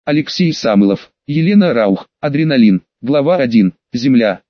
Алексей Самылов, Елена Раух, Адреналин. Глава 1. Земля.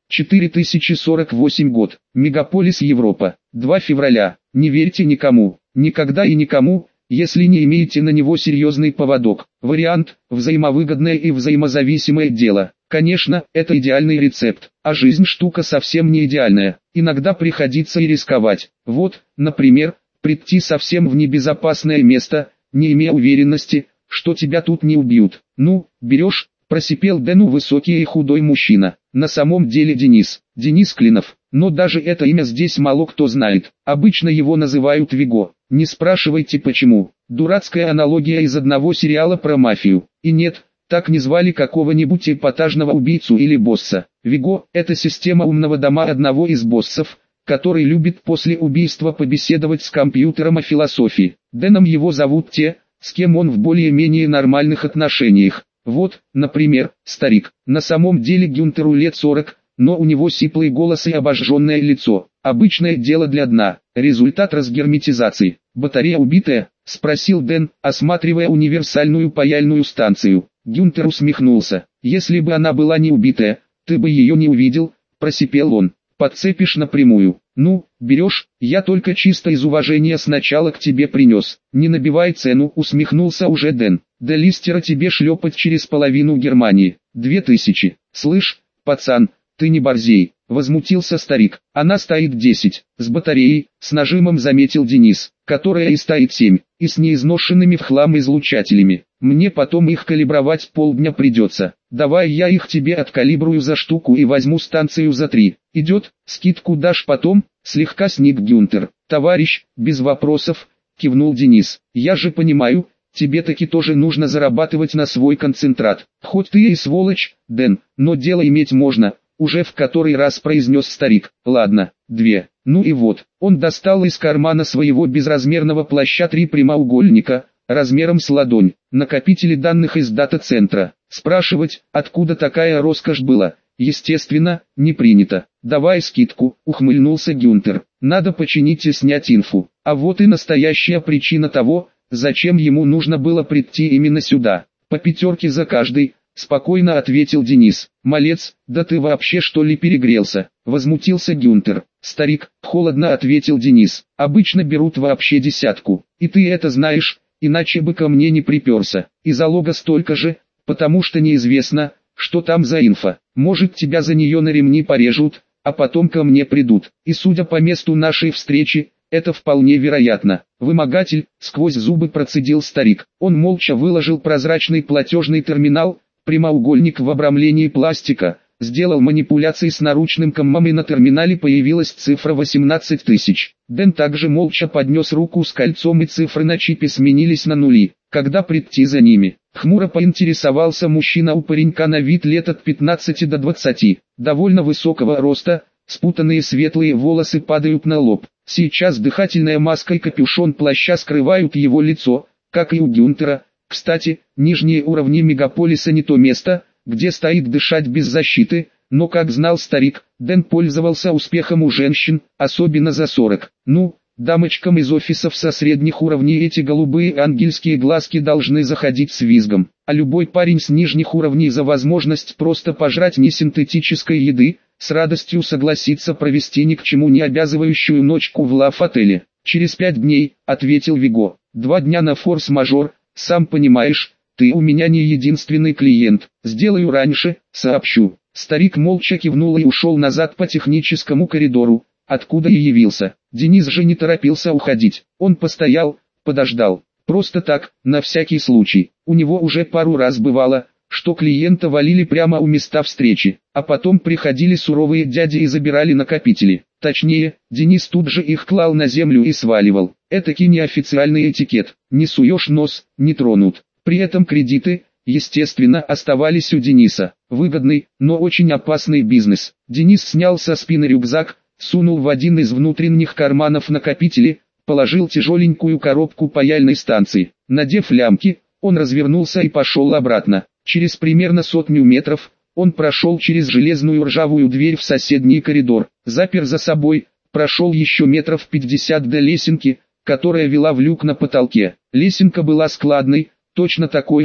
4048 год. Мегаполис Европа. 2 февраля. Не верьте никому, никогда и никому, если не имеете на него серьезный поводок. Вариант – взаимовыгодное и взаимозависимое дело. Конечно, это идеальный рецепт, а жизнь штука совсем не идеальная. Иногда приходится и рисковать. Вот, например, прийти совсем в небезопасное место, не имея уверенности, что тебя тут не убьют. Ну, берешь, просипел Дэну высокий и худой мужчина. На самом деле Денис Клинов. Но даже это имя здесь мало кто знает. Обычно его называют Виго. Не спрашивайте почему. Дурацкая аналогия из одного сериала про мафию. И нет, так не звали какого-нибудь эпатажного убийцу или босса. Виго – это система умного дома одного из боссов, который любит после убийства побеседовать с компьютером о философии. Дэном его зовут те, с кем он в более-менее нормальных отношениях. Вот, например, старик. На самом деле Гюнтеру лет 40, но у него сиплый голос и обожженное лицо. Обычное дело для дна. Результат разгерметизации. «Батарея убитая?» – спросил Дэн, осматривая универсальную паяльную станцию. Гюнтер усмехнулся. «Если бы она была не убитая, ты бы ее не увидел», – просипел он. «Подцепишь напрямую. Ну, берешь, я только чисто из уважения сначала к тебе принес. Не набивай цену», – усмехнулся уже Дэн. «До Листера тебе шлепать через половину Германии. 2000. Слышь, пацан, ты не борзей», – возмутился старик. «Она стоит 10, с батареей», – с нажимом заметил Денис, «которая и стоит 7, и с неизношенными в хлам излучателями. Мне потом их калибровать полдня придется. Давай я их тебе откалибрую за штуку и возьму станцию за 3. Идет, скидку дашь потом?» – слегка сник Гюнтер. «Товарищ, без вопросов», – кивнул Денис. «Я же понимаю, тебе таки тоже нужно зарабатывать на свой концентрат. Хоть ты и сволочь, Дэн, но дело иметь можно», – уже в который раз произнес старик. «Ладно, 2. Ну и вот». Он достал из кармана своего безразмерного плаща 3 прямоугольника, размером с ладонь, накопители данных из дата-центра. Спрашивать, откуда такая роскошь была, естественно, не принято. «Давай скидку», — ухмыльнулся Гюнтер. «Надо починить и снять инфу». А вот и настоящая причина того, зачем ему нужно было прийти именно сюда. «По 5 за каждый», — спокойно ответил Денис. «Малец, да ты вообще что ли перегрелся?» — возмутился Гюнтер. «Старик», — холодно ответил Денис. «Обычно берут вообще 10. И ты это знаешь, иначе бы ко мне не приперся. И залога столько же, потому что неизвестно, что там за инфа. Может, тебя за нее на ремни порежут, а потом ко мне придут. И судя по месту нашей встречи, это вполне вероятно». «Вымогатель», — сквозь зубы процедил старик. Он молча выложил прозрачный платежный терминал, прямоугольник в обрамлении пластика, сделал манипуляции с наручным коммом, и на терминале появилась цифра 18 тысяч. Дэн также молча поднес руку с кольцом, и цифры на чипе сменились на нули. «Когда прийти за ними?» — хмуро поинтересовался мужчина у паренька на вид лет от 15 до 20, довольно высокого роста, спутанные светлые волосы падают на лоб. Сейчас дыхательная маска и капюшон плаща скрывают его лицо, как и у Гюнтера. Кстати, нижние уровни мегаполиса не то место, где стоит дышать без защиты, но, как знал старик, Дэн пользовался успехом у женщин, особенно за 40. Ну, дамочкам из офисов со средних уровней эти голубые ангельские глазки должны заходить с визгом, а любой парень с нижних уровней за возможность просто пожрать несинтетической еды, с радостью согласится провести ни к чему не обязывающую ночку в лав-отеле. «Через 5 дней», — ответил Виго. «2 дня на форс-мажор, сам понимаешь, ты у меня не единственный клиент. Сделаю раньше, сообщу». Старик молча кивнул и ушел назад по техническому коридору, откуда и явился. Денис же не торопился уходить. Он постоял, подождал. Просто так, на всякий случай. У него уже пару раз бывало, что клиента валили прямо у места встречи, а потом приходили суровые дяди и забирали накопители. Точнее, Денис тут же их клал на землю и сваливал. Этакий неофициальный этикет. Не суешь нос, не тронут. При этом кредиты, естественно, оставались у Дениса. Выгодный, но очень опасный бизнес. Денис снял со спины рюкзак, сунул в один из внутренних карманов накопители, положил тяжеленькую коробку паяльной станции. Надев лямки, он развернулся и пошел обратно. Через примерно 100 метров, он прошел через железную ржавую дверь в соседний коридор, запер за собой, прошел еще метров 50 до лесенки, которая вела в люк на потолке. Лесенка была складной, точно такой же,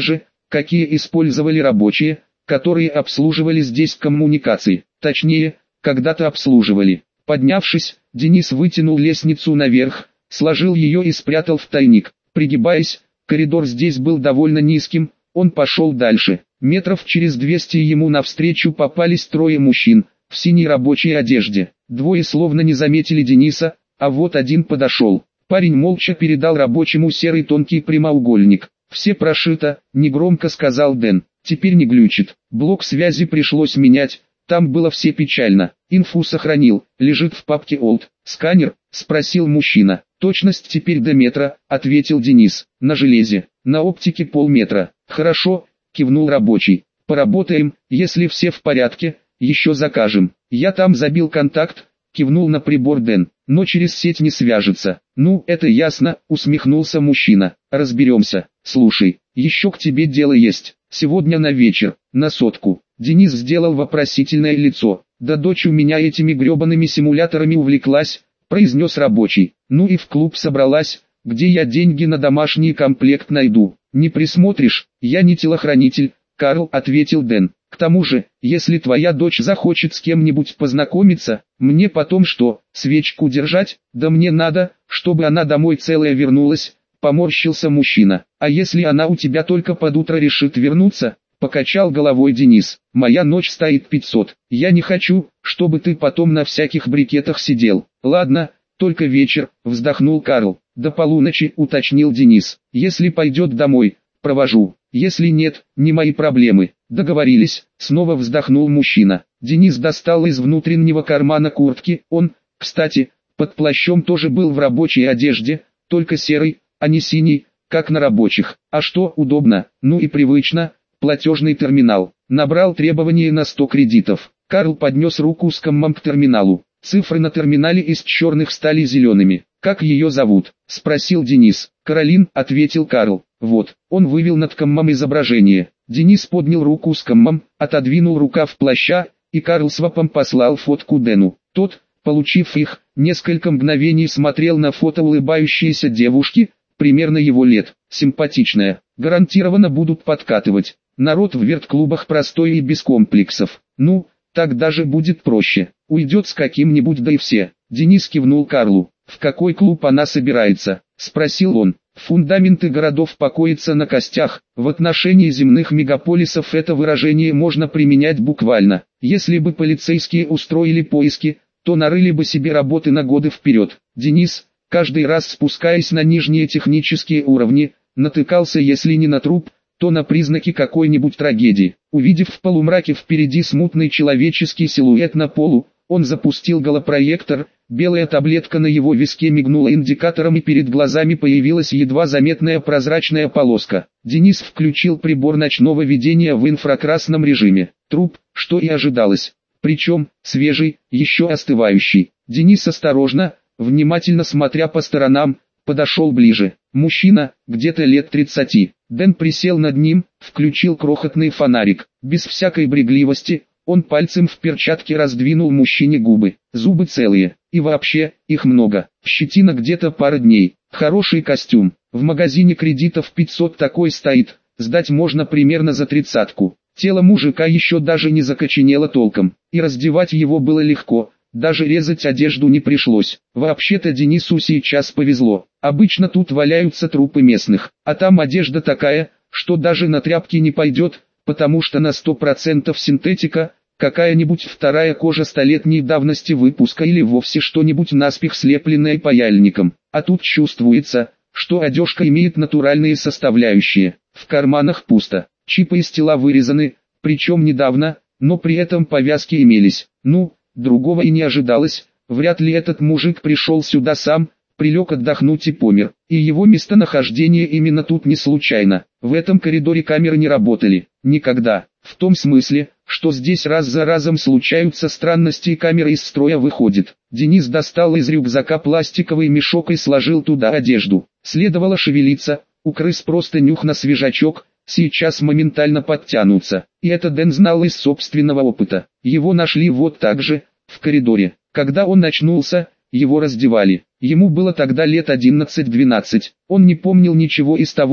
какие использовали рабочие, которые обслуживали здесь коммуникации. Точнее, когда-то обслуживали. Поднявшись, Денис вытянул лестницу наверх, сложил ее и спрятал в тайник. Пригибаясь, коридор здесь был довольно низким, он пошел дальше. Метров через 200 ему навстречу попались трое мужчин, в синей рабочей одежде. Двое словно не заметили Дениса, а вот один подошел. Парень молча передал рабочему серый тонкий прямоугольник. «Все прошито», — негромко сказал Дэн. «Теперь не глючит. Блок связи пришлось менять, там было все печально. Инфу сохранил, лежит в папке Old. Сканер?» — спросил мужчина. «Точность теперь до метра», — ответил Денис. «На железе, на оптике полметра». «Хорошо», — кивнул рабочий. «Поработаем, если все в порядке, еще закажем». «Я там забил контакт», — кивнул на прибор Дэн. «Но через сеть не свяжется». «Ну, это ясно», — усмехнулся мужчина. «Разберемся. Слушай, еще к тебе дело есть. Сегодня на вечер, на сотку». Денис сделал вопросительное лицо. «Да дочь у меня этими гребаными симуляторами увлеклась», — произнес рабочий. «Ну и в клуб собралась, где я деньги на домашний комплект найду». «Не присмотришь, я не телохранитель», — Карл ответил Дэн. «К тому же, если твоя дочь захочет с кем-нибудь познакомиться, мне потом что, свечку держать? Да мне надо, чтобы она домой целая вернулась», — поморщился мужчина. «А если она у тебя только под утро решит вернуться?» — покачал головой Денис. «Моя ночь стоит 500. Я не хочу, чтобы ты потом на всяких брикетах сидел». «Ладно, только вечер», — вздохнул Карл. «До полуночи», — уточнил Денис. «Если пойдет домой, провожу. Если нет, не мои проблемы». «Договорились», — снова вздохнул мужчина. Денис достал из внутреннего кармана куртки. Он, кстати, под плащом тоже был в рабочей одежде, только серый, а не синий, как на рабочих. А что удобно, ну и привычно, платежный терминал. Набрал требования на 100 кредитов. Карл поднес руку с коммом к терминалу. Цифры на терминале из черных стали зелеными. «Как ее зовут?» — спросил Денис. «Каролин», — ответил Карл. «Вот». Он вывел над коммом изображение. Денис поднял руку с коммом, отодвинул рукав плаща, и Карл свапом послал фотку Дэну. Тот, получив их, несколько мгновений смотрел на фото улыбающейся девушки, примерно его лет. Симпатичная. Гарантированно будут подкатывать. Народ в верт-клубах простой и без комплексов. Ну, так даже будет проще. Уйдет с каким-нибудь, да и все. Денис кивнул Карлу. «В какой клуб она собирается?» — спросил он. «Фундаменты городов покоятся на костях». В отношении земных мегаполисов это выражение можно применять буквально. Если бы полицейские устроили поиски, то нарыли бы себе работы на годы вперед. Денис, каждый раз спускаясь на нижние технические уровни, натыкался если не на труп, то на признаки какой-нибудь трагедии. Увидев в полумраке впереди смутный человеческий силуэт на полу, он запустил голопроектор, белая таблетка на его виске мигнула индикатором и перед глазами появилась едва заметная прозрачная полоска. Денис включил прибор ночного видения в инфракрасном режиме. Труп, что и ожидалось. Причем, свежий, еще остывающий. Денис осторожно, внимательно смотря по сторонам, подошел ближе. Мужчина, где-то лет 30. Дэн присел над ним, включил крохотный фонарик. Без всякой брезгливости, он пальцем в перчатке раздвинул мужчине губы. Зубы целые. И вообще, их много. Щетина где-то пара дней. Хороший костюм. В магазине кредитов 500 такой стоит. Сдать можно примерно за 30-ку. Тело мужика еще даже не закоченело толком. И раздевать его было легко. Даже резать одежду не пришлось. Вообще-то Денису сейчас повезло. Обычно тут валяются трупы местных. А там одежда такая, что даже на тряпки не пойдет, потому что на 100% синтетика, какая-нибудь вторая кожа столетней давности выпуска или вовсе что-нибудь наспех слепленное паяльником. А тут чувствуется, что одежка имеет натуральные составляющие. В карманах пусто, чипы из тела вырезаны, причем недавно, но при этом повязки имелись. Ну, другого и не ожидалось, вряд ли этот мужик пришел сюда сам, прилег отдохнуть и помер. И его местонахождение именно тут не случайно. В этом коридоре камеры не работали. Никогда. В том смысле, что здесь раз за разом случаются странности и камера из строя выходит. Денис достал из рюкзака пластиковый мешок и сложил туда одежду. Следовало шевелиться, у крыс просто нюх на свежачок, сейчас моментально подтянутся. И это Дэн знал из собственного опыта. Его нашли вот так же, в коридоре. Когда он очнулся, его раздевали. Ему было тогда лет 11-12. Он не помнил ничего из того,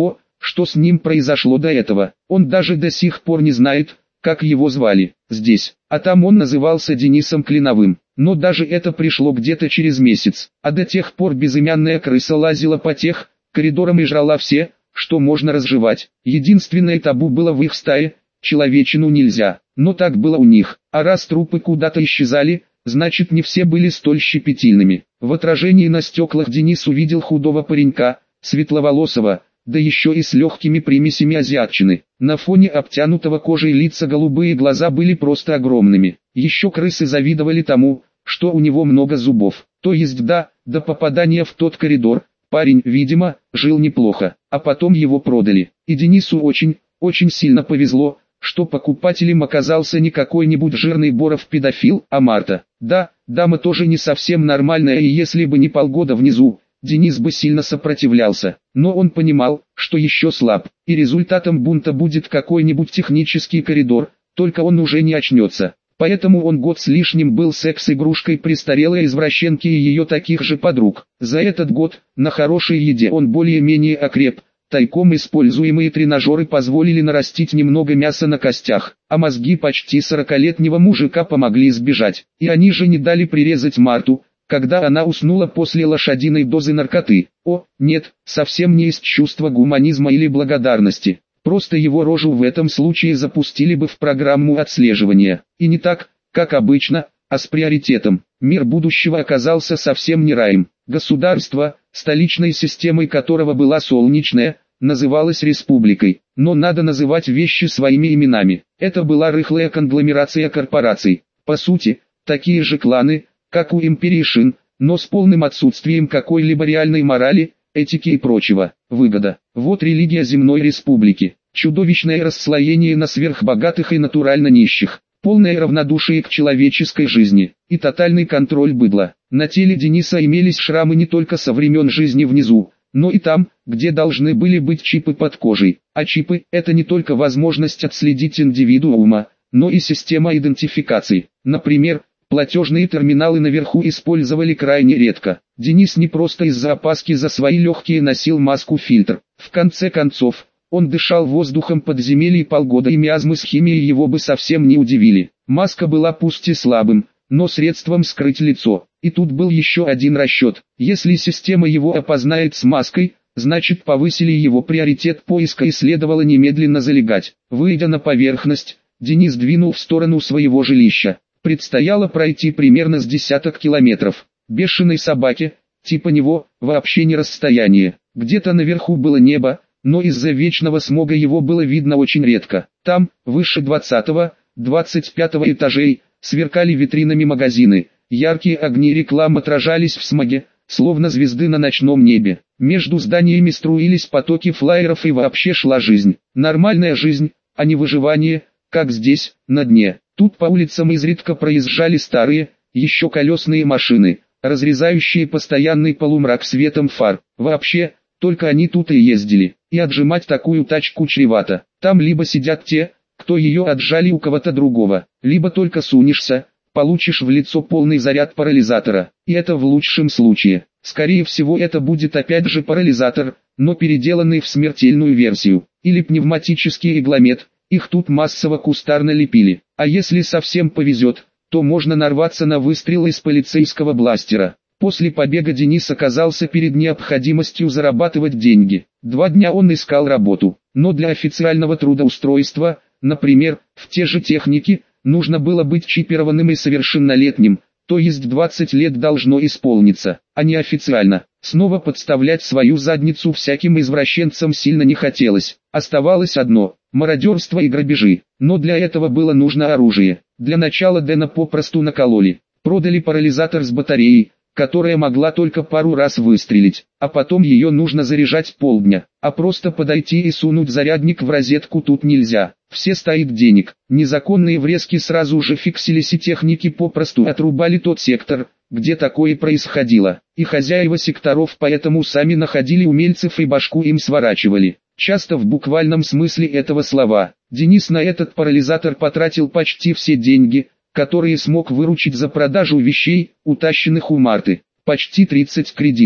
что с ним произошло до этого. Он даже до сих пор не знает, как его звали, здесь, а там он назывался Денисом Клиновым. Но даже это пришло где-то через месяц, а до тех пор безымянная крыса лазила по тех коридорам и жрала все, что можно разжевать. Единственное табу было в их стае – человечину нельзя, но так было у них, а раз трупы куда-то исчезали, значит не все были столь щепетильными. В отражении на стеклах Денис увидел худого паренька, светловолосого, да еще и с легкими примесями азиатчины. На фоне обтянутого кожей лица голубые глаза были просто огромными. Еще крысы завидовали тому, что у него много зубов. То есть до попадания в тот коридор, парень, видимо, жил неплохо, а потом его продали. И Денису очень сильно повезло, что покупателем оказался не какой-нибудь жирный Боров-педофил, а Марта. Да, дама тоже не совсем нормальная, и если бы не полгода внизу, Денис бы сильно сопротивлялся, но он понимал, что еще слаб, и результатом бунта будет какой-нибудь технический коридор, только он уже не очнется. Поэтому он год с лишним был секс-игрушкой престарелой извращенки и ее таких же подруг. За этот год, на хорошей еде он более-менее окреп, тайком используемые тренажеры позволили нарастить немного мяса на костях, а мозги почти 40-летнего мужика помогли избежать, и они же не дали прирезать Марту, когда она уснула после лошадиной дозы наркоты. О, нет, совсем не из чувства гуманизма или благодарности. Просто его рожу в этом случае запустили бы в программу отслеживания. И не так, как обычно, а с приоритетом. Мир будущего оказался совсем не раем. Государство, столичной системой которого была солнечная, называлось республикой. Но надо называть вещи своими именами. Это была рыхлая конгломерация корпораций. По сути, такие же кланы, как у империи Шин, но с полным отсутствием какой-либо реальной морали, этики и прочего. Выгода. Вот религия земной республики. Чудовищное расслоение на сверхбогатых и натурально нищих. Полное равнодушие к человеческой жизни. И тотальный контроль быдла. На теле Дениса имелись шрамы не только со времен жизни внизу, но и там, где должны были быть чипы под кожей. А чипы – это не только возможность отследить индивидуума, но и система идентификации. Например, платежные терминалы наверху использовали крайне редко. Денис не просто из-за опаски за свои легкие носил маску-фильтр. В конце концов, он дышал воздухом подземелий полгода, и миазмы с химией его бы совсем не удивили. Маска была пусть и слабым, но средством скрыть лицо. И тут был еще один расчет. Если система его опознает с маской, значит повысили его приоритет поиска и следовало немедленно залегать. Выйдя на поверхность, Денис двинул в сторону своего жилища. Предстояло пройти примерно с десяток километров. Бешеной собаке, типа него, вообще не расстояние. Где-то наверху было небо, но из-за вечного смога его было видно очень редко. Там, выше 20-го, 25-го этажей, сверкали витринами магазины. Яркие огни реклам отражались в смоге, словно звезды на ночном небе. Между зданиями струились потоки флаеров, и вообще шла жизнь. Нормальная жизнь, а не выживание, как здесь, на дне. Тут по улицам изредка проезжали старые, еще колесные машины, разрезающие постоянный полумрак светом фар. Вообще, только они тут и ездили, и отжимать такую тачку чревато. Там либо сидят те, кто ее отжали у кого-то другого, либо только сунешься, получишь в лицо полный заряд парализатора. И это в лучшем случае. Скорее всего это будет опять же парализатор, но переделанный в смертельную версию. Или пневматический игломет. Их тут массово кустарно лепили. А если совсем повезет, то можно нарваться на выстрел из полицейского бластера. После побега Денис оказался перед необходимостью зарабатывать деньги. 2 дня он искал работу, но для официального трудоустройства, например, в те же техники, нужно было быть чипированным и совершеннолетним, то есть 20 лет должно исполниться, а не официально. Снова подставлять свою задницу всяким извращенцам сильно не хотелось. Оставалось одно – мародерство и грабежи. Но для этого было нужно оружие. Для начала Дэна попросту накололи. Продали парализатор с батареей, которая могла только пару раз выстрелить, а потом ее нужно заряжать полдня. А просто подойти и сунуть зарядник в розетку тут нельзя. Все стоит денег. Незаконные врезки сразу же фиксились, и техники попросту отрубали тот сектор, где такое происходило. И хозяева секторов поэтому сами находили умельцев и башку им сворачивали. Часто в буквальном смысле этого слова. Денис на этот парализатор потратил почти все деньги, которые смог выручить за продажу вещей, утащенных у Марты. Почти 30 кредитов.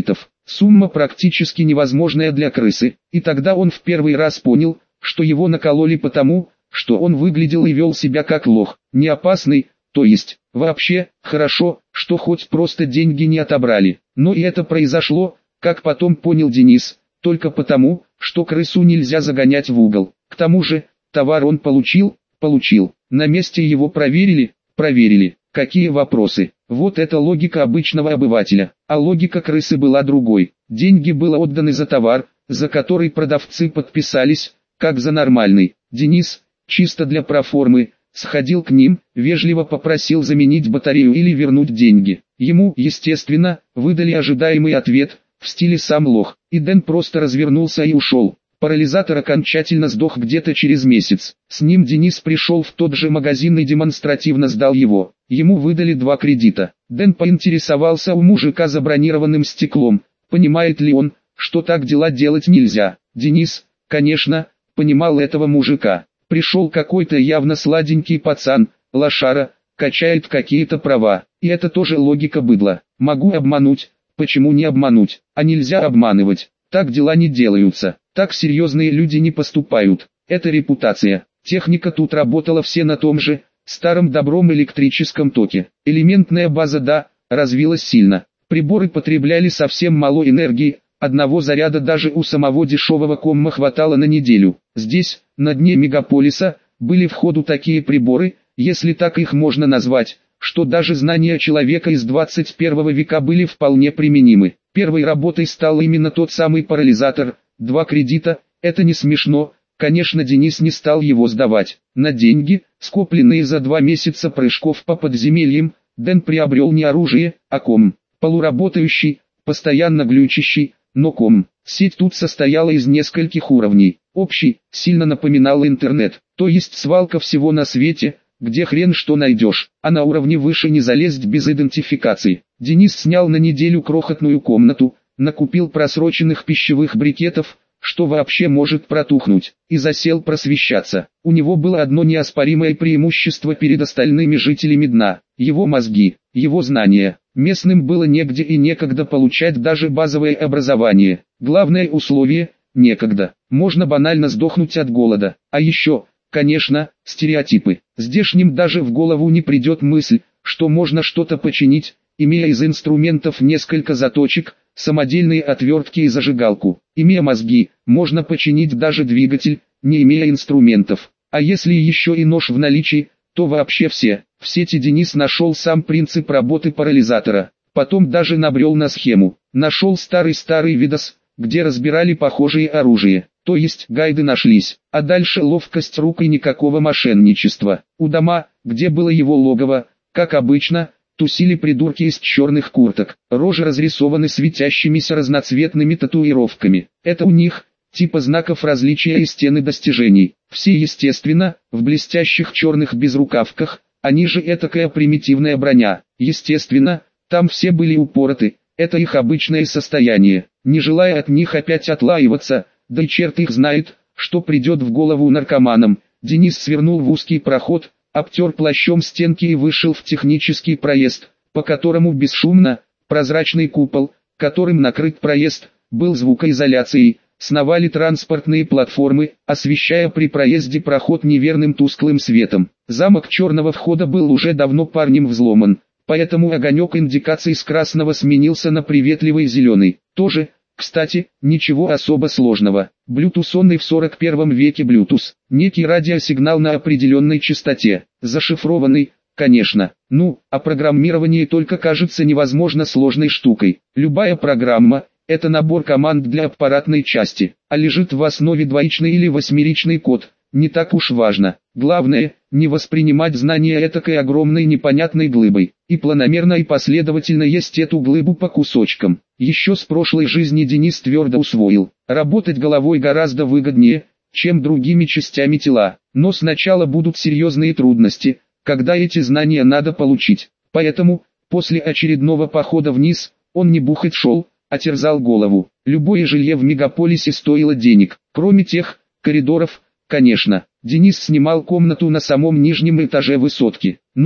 Сумма практически невозможная для крысы, и тогда он в первый раз понял, что его накололи потому, что он выглядел и вел себя как лох, не опасный, то есть, вообще, хорошо, что хоть просто деньги не отобрали. Но и это произошло, как потом понял Денис, только потому, что крысу нельзя загонять в угол. К тому же, товар он получил. На месте его проверили. Какие вопросы? Вот это логика обычного обывателя. А логика крысы была другой. Деньги было отданы за товар, за который продавцы подписались, как за нормальный. Денис, чисто для проформы, сходил к ним, вежливо попросил заменить батарею или вернуть деньги. Ему, естественно, выдали ожидаемый ответ, в стиле «сам лох», и Дэн просто развернулся и ушел. Парализатор окончательно сдох где-то через месяц. С ним Денис пришел в тот же магазин и демонстративно сдал его. Ему выдали 2 кредита. Дэн поинтересовался у мужика забронированным стеклом, понимает ли он, что так дела делать нельзя. Денис, конечно, понимал этого мужика. Пришел какой-то явно сладенький пацан, лошара, качает какие-то права. И это тоже логика быдла. Могу обмануть, почему не обмануть? А нельзя обманывать. Так дела не делаются. Так серьезные люди не поступают. Это репутация. Техника тут работала все на том же, старом добром электрическом токе. Элементная база, да, развилась сильно. Приборы потребляли совсем мало энергии, одного заряда даже у самого дешевого комма хватало на неделю. Здесь, на дне мегаполиса, были в ходу такие приборы, если так их можно назвать, что даже знания человека из 21 века были вполне применимы. Первой работой стал именно тот самый парализатор. 2 кредита, это не смешно, конечно Денис не стал его сдавать. На деньги, скопленные за 2 месяца прыжков по подземельям, Дэн приобрел не оружие, а ком. Полуработающий, постоянно глючащий, но ком. Сеть тут состояла из нескольких уровней. Общий, сильно напоминал интернет, то есть свалка всего на свете, где хрен что найдешь, а на уровне выше не залезть без идентификации. Денис снял на неделю крохотную комнату, накупил просроченных пищевых брикетов, что вообще может протухнуть, и засел просвещаться. У него было одно неоспоримое преимущество перед остальными жителями дна – его мозги, его знания. Местным было негде и некогда получать даже базовое образование. Главное условие – некогда. Можно банально сдохнуть от голода. А еще, конечно, стереотипы. Здешним даже в голову не придет мысль, что можно что-то починить, имея из инструментов несколько заточек, самодельные отвертки и зажигалку. Имея мозги, можно починить даже двигатель, не имея инструментов. А если еще и нож в наличии, то вообще все. В сети Денис нашел сам принцип работы парализатора. Потом даже набрел на схему. Нашел старый видос, где разбирали похожие оружие. То есть гайды нашлись. А дальше ловкость рук и никакого мошенничества. У дома, где было его логово, как обычно, тусили придурки из черных курток. Рожи разрисованы светящимися разноцветными татуировками. Это у них, типа знаков различия и стены достижений. Все естественно, в блестящих черных безрукавках, они же этакая примитивная броня. Естественно, там все были упороты, это их обычное состояние. Не желая от них опять отлаиваться, да и черт их знает, что придет в голову наркоманам, Денис свернул в узкий проход, обтер плащом стенки и вышел в технический проезд, по которому бесшумно, прозрачный купол, которым накрыт проезд, был звукоизоляцией, сновали транспортные платформы, освещая при проезде проход неверным тусклым светом. Замок черного входа был уже давно парнем взломан, поэтому огонек индикаций с красного сменился на приветливый зеленый. Тоже, кстати, ничего особо сложного. Блютусонный в 41 веке Bluetooth. Некий радиосигнал на определенной частоте. Зашифрованный, конечно. А программирование только кажется невозможно сложной штукой. Любая программа – это набор команд для аппаратной части. А лежит в основе двоичный или восьмеричный код. Не так уж важно. Главное, не воспринимать знания этакой огромной непонятной глыбой. И планомерно и последовательно есть эту глыбу по кусочкам. Еще с прошлой жизни Денис твердо усвоил. Работать головой гораздо выгоднее, чем другими частями тела. Но сначала будут серьезные трудности, когда эти знания надо получить. Поэтому, после очередного похода вниз, он не бухать шел, а терзал голову. Любое жилье в мегаполисе стоило денег, кроме тех коридоров, конечно. Денис снимал комнату на самом нижнем этаже высотки.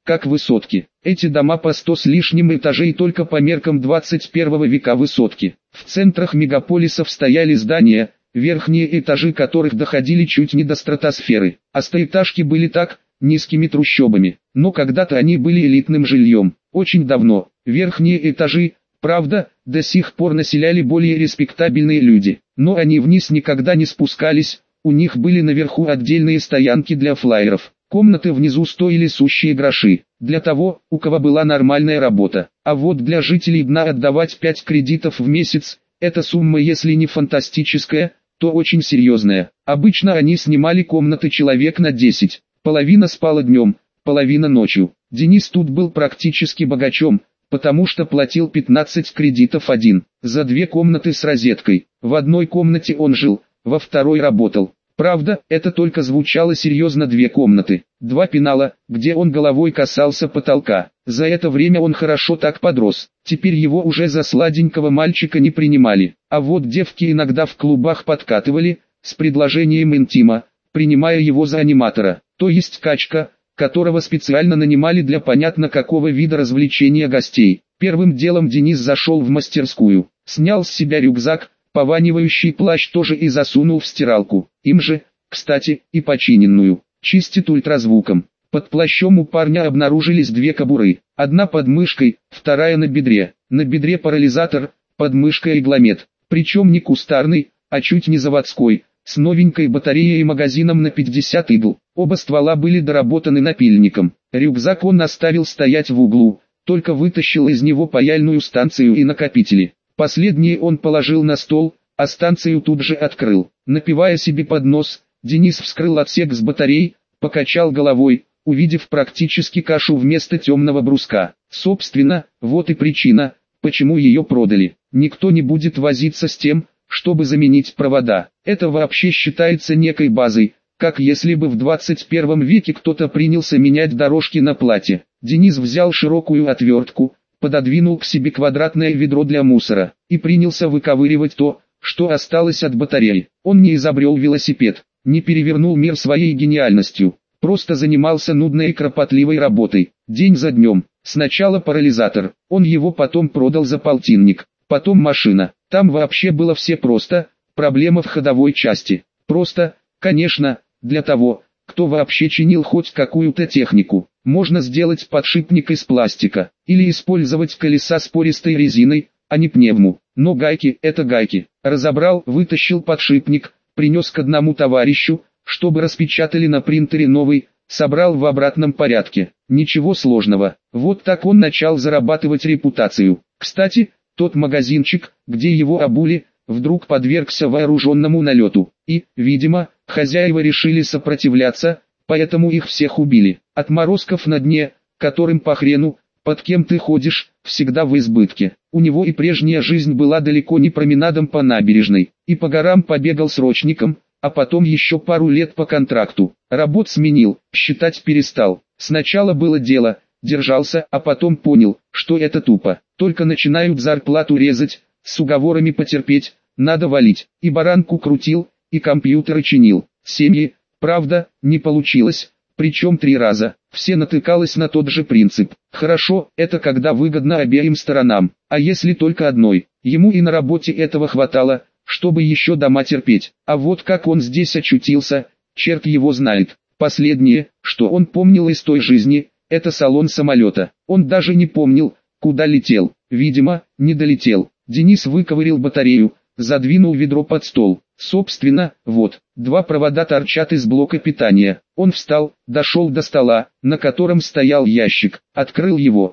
как высотки. Эти дома по 100 с лишним этажей только по меркам 21 века высотки. В центрах мегаполисов стояли здания, верхние этажи которых доходили чуть не до стратосферы, а стоэтажки были так, низкими трущобами. Но когда-то они были элитным жильем. Очень давно. Верхние этажи, правда, до сих пор населяли более респектабельные люди. Но они вниз никогда не спускались, у них были наверху отдельные стоянки для флайеров. Комнаты внизу стоили сущие гроши. Для того, у кого была нормальная работа. А вот для жителей дна отдавать 5 кредитов в месяц, эта сумма если не фантастическая, то очень серьезная. Обычно они снимали комнаты человек на 10. Половина спала днем, половина ночью. Денис тут был практически богачом, потому что платил 15 кредитов один, за 2 комнаты с розеткой. В одной комнате он жил, во второй работал. Правда, это только звучало серьезно: 2 комнаты, 2 пенала, где он головой касался потолка. За это время он хорошо так подрос. Теперь его уже за сладенького мальчика не принимали. А вот девки иногда в клубах подкатывали, с предложением интима, принимая его за аниматора, то есть качка, которого специально нанимали для понятно какого вида развлечения гостей. Первым делом Денис зашел в мастерскую, снял с себя рюкзак, пованивающий плащ тоже и засунул в стиралку. Им же, кстати, и починенную. Чистит ультразвуком. Под плащом у парня обнаружились 2 кобуры. Одна под мышкой, вторая на бедре. На бедре парализатор, под мышкой игломет. Причем не кустарный, а чуть не заводской, с новенькой батареей и магазином на 50 игл. Оба ствола были доработаны напильником. Рюкзак он оставил стоять в углу, только вытащил из него паяльную станцию и накопители. Последние он положил на стол, а станцию тут же открыл. Напивая себе под нос, Денис вскрыл отсек с батарей, покачал головой, увидев практически кашу вместо темного бруска. Собственно, вот и причина, почему ее продали. Никто не будет возиться с тем, чтобы заменить провода. Это вообще считается некой базой, как если бы в 21 веке кто-то принялся менять дорожки на платье. Денис взял широкую отвертку, пододвинул к себе квадратное ведро для мусора и принялся выковыривать то, что осталось от батареи. Он не изобрел велосипед, не перевернул мир своей гениальностью, просто занимался нудной и кропотливой работой, день за днем. Сначала парализатор, он его потом продал за полтинник, потом машина. Там вообще было все просто, проблема в ходовой части. Просто, конечно, для того, кто вообще чинил хоть какую-то технику. Можно сделать подшипник из пластика, или использовать колеса с пористой резиной, а не пневму. Но гайки – это гайки. Разобрал, вытащил подшипник, принес к одному товарищу, чтобы распечатали на принтере новый, собрал в обратном порядке. Ничего сложного. Вот так он начал зарабатывать репутацию. Кстати, тот магазинчик, где его обули, вдруг подвергся вооруженному налету. И, видимо, хозяева решили сопротивляться, поэтому их всех убили. Отморозков на дне, которым по хрену, под кем ты ходишь, всегда в избытке. У него и прежняя жизнь была далеко не променадом по набережной. И по горам побегал срочником, а потом еще пару лет по контракту. Работ сменил, считать перестал. Сначала было дело, держался, а потом понял, что это тупо. Только начинают зарплату резать, с уговорами потерпеть, надо валить. И баранку крутил, и компьютеры чинил. Семьи, правда, не получилось, причем 3 раза. Все натыкалось на тот же принцип. Хорошо, это когда выгодно обеим сторонам, а если только одной. Ему и на работе этого хватало, чтобы еще дома терпеть. А вот как он здесь очутился, черт его знает. Последнее, что он помнил из той жизни, это салон самолета. Он даже не помнил, куда летел. Видимо, не долетел. Денис выковырил батарею, задвинул ведро под стол. Собственно, вот, 2 провода торчат из блока питания. Он встал, дошел до стола, на котором стоял ящик, открыл его.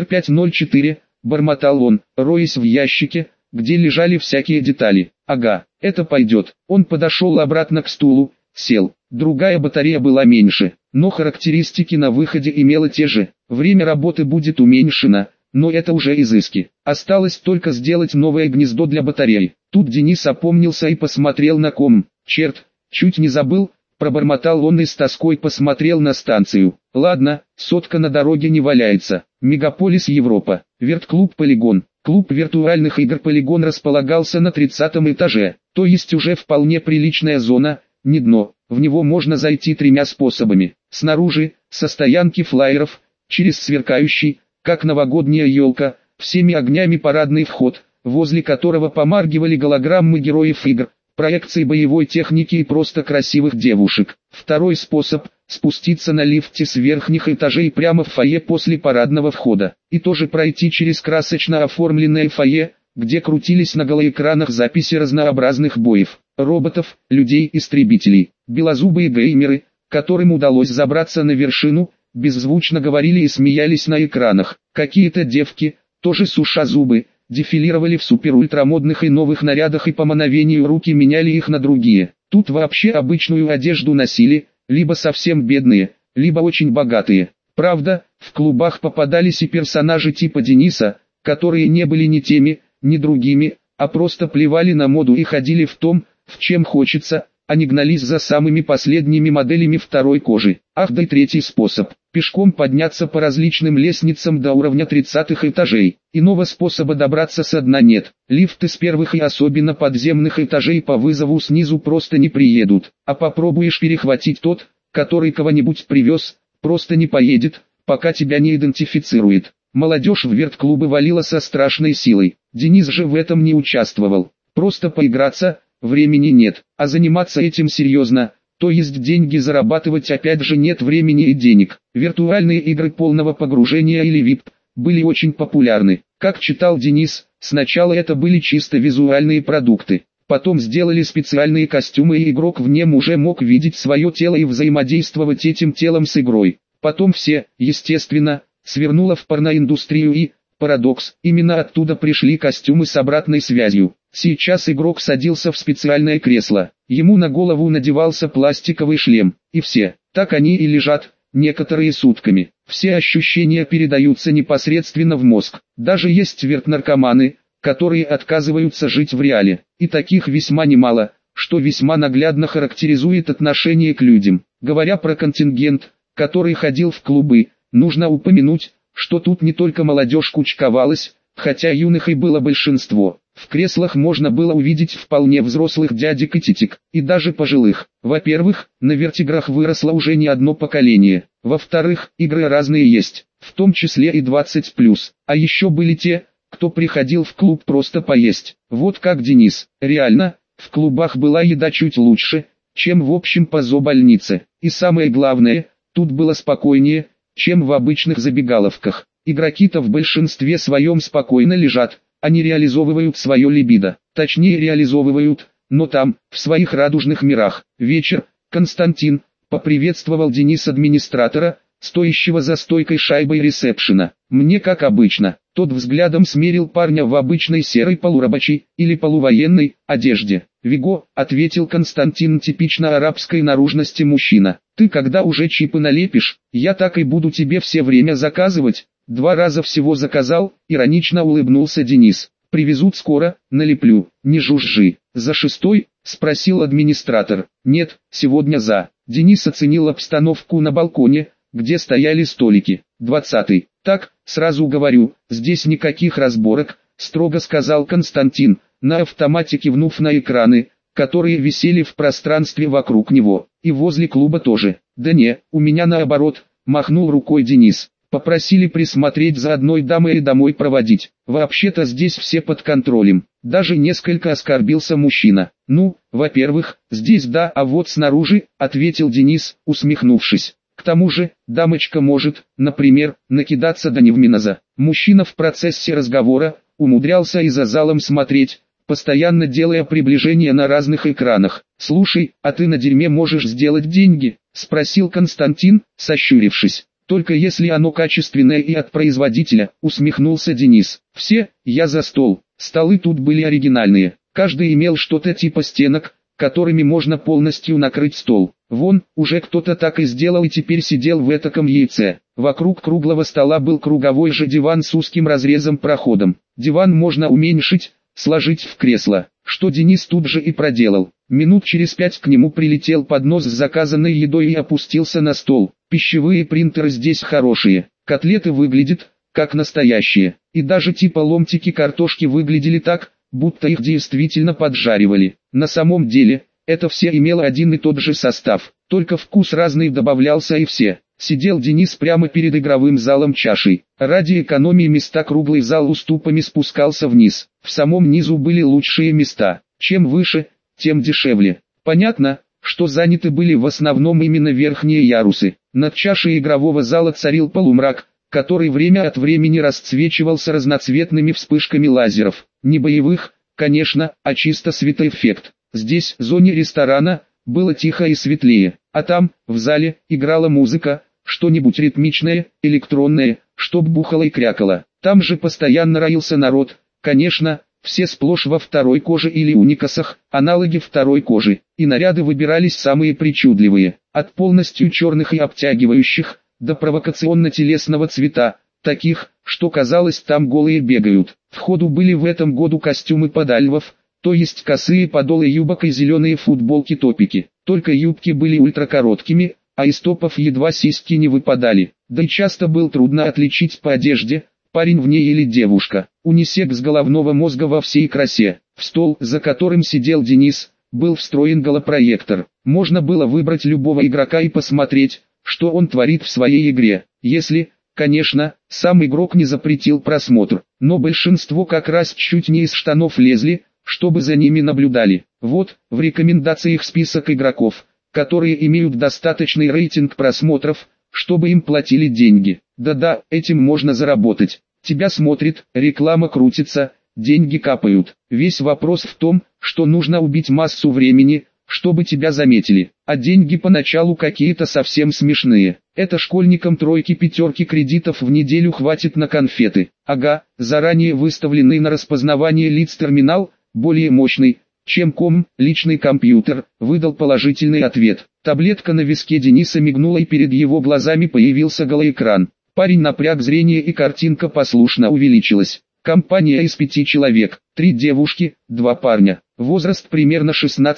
ТР-504, бормотал он, роясь в ящике, где лежали всякие детали. Ага, это пойдет. Он подошел обратно к стулу, сел. Другая батарея была меньше, но характеристики на выходе имела те же. Время работы будет уменьшено, но это уже изыски. Осталось только сделать новое гнездо для батареи. Тут Денис опомнился и посмотрел на ком. Черт, чуть не забыл, пробормотал он и с тоской посмотрел на станцию. Ладно, сотка на дороге не валяется. Мегаполис Европа. Вертклуб Полигон. Клуб виртуальных игр Полигон располагался на 30-м этаже, то есть уже вполне приличная зона, не дно. В него можно зайти 3 способами. Снаружи, со стоянки флайеров, через сверкающий, как новогодняя елка, всеми огнями парадный вход, возле которого помаргивали голограммы героев игр, проекции боевой техники и просто красивых девушек. Второй способ – спуститься на лифте с верхних этажей прямо в фойе после парадного входа, и тоже пройти через красочно оформленное фойе, где крутились на голоэкранах записи разнообразных боев, роботов, людей-истребителей. Белозубые геймеры, которым удалось забраться на вершину, беззвучно говорили и смеялись на экранах. Какие-то девки, тоже суша зубы, дефилировали в супер-ультрамодных и новых нарядах и по мановению руки меняли их на другие. Тут вообще обычную одежду носили, либо совсем бедные, либо очень богатые. Правда, в клубах попадались и персонажи типа Дениса, которые не были ни теми, ни другими, а просто плевали на моду и ходили в том, в чем хочется, а не гнались за самыми последними моделями второй кожи. Ах да и третий способ – пешком подняться по различным лестницам до уровня 30-х этажей. Иного способа добраться со дна нет. Лифты с первых и особенно подземных этажей по вызову снизу просто не приедут. А попробуешь перехватить тот, который кого-нибудь привез, просто не поедет, пока тебя не идентифицирует. Молодежь в верт-клубы валила со страшной силой. Денис же в этом не участвовал. Просто поиграться – времени нет, а заниматься этим серьезно, то есть деньги зарабатывать опять же нет времени и денег. Виртуальные игры полного погружения или VIP были очень популярны. Как читал Денис, сначала это были чисто визуальные продукты. Потом сделали специальные костюмы и игрок в нем уже мог видеть свое тело и взаимодействовать этим телом с игрой. Потом все, естественно, свернуло в порноиндустрию и, парадокс, именно оттуда пришли костюмы с обратной связью. Сейчас игрок садился в специальное кресло, ему на голову надевался пластиковый шлем, и все, так они и лежат, некоторые сутками. Все ощущения передаются непосредственно в мозг. Даже есть вирт-наркоманы, которые отказываются жить в реале, и таких весьма немало, что весьма наглядно характеризует отношение к людям. Говоря про контингент, который ходил в клубы, нужно упомянуть, что тут не только молодежь кучковалась, хотя юных и было большинство. В креслах можно было увидеть вполне взрослых дядек и тетек, и даже пожилых. Во-первых, на вертиграх выросло уже не одно поколение. Во-вторых, игры разные есть, в том числе и 20+. А еще были те, кто приходил в клуб просто поесть. Вот как Денис. Реально, в клубах была еда чуть лучше, чем в общем по зообольнице. И самое главное, тут было спокойнее, чем в обычных забегаловках. Игроки-то в большинстве своем спокойно лежат, они реализовывают свое либидо. Точнее реализовывают, но там, в своих радужных мирах. Вечер, Константин, поприветствовал Денис администратора, стоящего за стойкой шайбой ресепшена. Мне как обычно. Тот взглядом смерил парня в обычной серой полурабочей, или полувоенной, одежде. «Виго», — ответил Константин, типично арабской наружности мужчина. «Ты когда уже чипы налепишь, я так и буду тебе все время заказывать». 2 раза всего заказал, иронично улыбнулся Денис. «Привезут скоро, налеплю, не жужжи». «За 6-й?» — спросил администратор. «Нет, сегодня за». Денис оценил обстановку на балконе, где стояли столики. 20-й. «Так, сразу говорю, здесь никаких разборок», — строго сказал Константин, на автомате кивнув на экраны, которые висели в пространстве вокруг него. «И возле клуба тоже». «Да не, у меня наоборот», — махнул рукой Денис. «Попросили присмотреть за одной дамой и домой проводить. Вообще-то здесь все под контролем». Даже несколько оскорбился мужчина. «Ну, во-первых, здесь да, а вот снаружи», — ответил Денис, усмехнувшись. «К тому же, дамочка может, например, накидаться до невминоза». Мужчина в процессе разговора умудрялся и за залом смотреть, постоянно делая приближения на разных экранах. «Слушай, а ты на дерьме можешь сделать деньги?» — спросил Константин, сощурившись. «Только если оно качественное и от производителя», — усмехнулся Денис. «Все, я за стол». Столы тут были оригинальные. Каждый имел что-то типа стенок, которыми можно полностью накрыть стол. Вон, уже кто-то так и сделал и теперь сидел в этаком яйце. Вокруг круглого стола был круговой же диван с узким разрезом-проходом. Диван можно уменьшить, сложить в кресло, что Денис тут же и проделал. Минут через 5 к нему прилетел поднос с заказанной едой и опустился на стол. Пищевые принтеры здесь хорошие, котлеты выглядят, как настоящие, и даже типа ломтики картошки выглядели так, будто их действительно поджаривали. На самом деле, это все имело один и тот же состав, только вкус разный добавлялся и все. Сидел Денис прямо перед игровым залом чашей. Ради экономии места круглый зал уступами спускался вниз. В самом низу были лучшие места. Чем выше, тем дешевле. Понятно, что заняты были в основном именно верхние ярусы. Над чашей игрового зала царил полумрак, который время от времени расцвечивался разноцветными вспышками лазеров. Не боевых, конечно, а чисто светоэффект. Здесь, в зоне ресторана, было тихо и светлее, а там, в зале, играла музыка, что-нибудь ритмичное, электронное, чтоб бухало и крякало. Там же постоянно роился народ, конечно, все сплошь во второй коже или уникасах, аналоги второй кожи, и наряды выбирались самые причудливые, от полностью черных и обтягивающих, до провокационно-телесного цвета, таких, что казалось там голые бегают. В ходу были в этом году костюмы подальвов, то есть косые подолы юбок и зеленые футболки-топики. Только юбки были ультракороткими, а из топов едва сиськи не выпадали. Да и часто было трудно отличить по одежде, парень в ней или девушка. Унисекс головного мозга во всей красе. В стол, за которым сидел Денис, был встроен голопроектор. Можно было выбрать любого игрока и посмотреть, что он творит в своей игре. Если, конечно, сам игрок не запретил просмотр. Но большинство как раз чуть не из штанов лезли, чтобы за ними наблюдали. Вот, в рекомендациях список игроков, которые имеют достаточный рейтинг просмотров, чтобы им платили деньги. Да-да, этим можно заработать. Тебя смотрит, реклама крутится, деньги капают. Весь вопрос в том, что нужно убить массу времени, чтобы тебя заметили. А деньги поначалу какие-то совсем смешные. Это школьникам тройки-пятерки кредитов в неделю хватит на конфеты. Ага, заранее выставленный на распознавание лиц терминал, более мощный, чем личный компьютер, выдал положительный ответ. Таблетка на виске Дениса мигнула, и перед его глазами появился голоэкран. Парень напряг зрение, и картинка послушно увеличилась. Компания из 5 человек, 3 девушки, 2 парня. Возраст примерно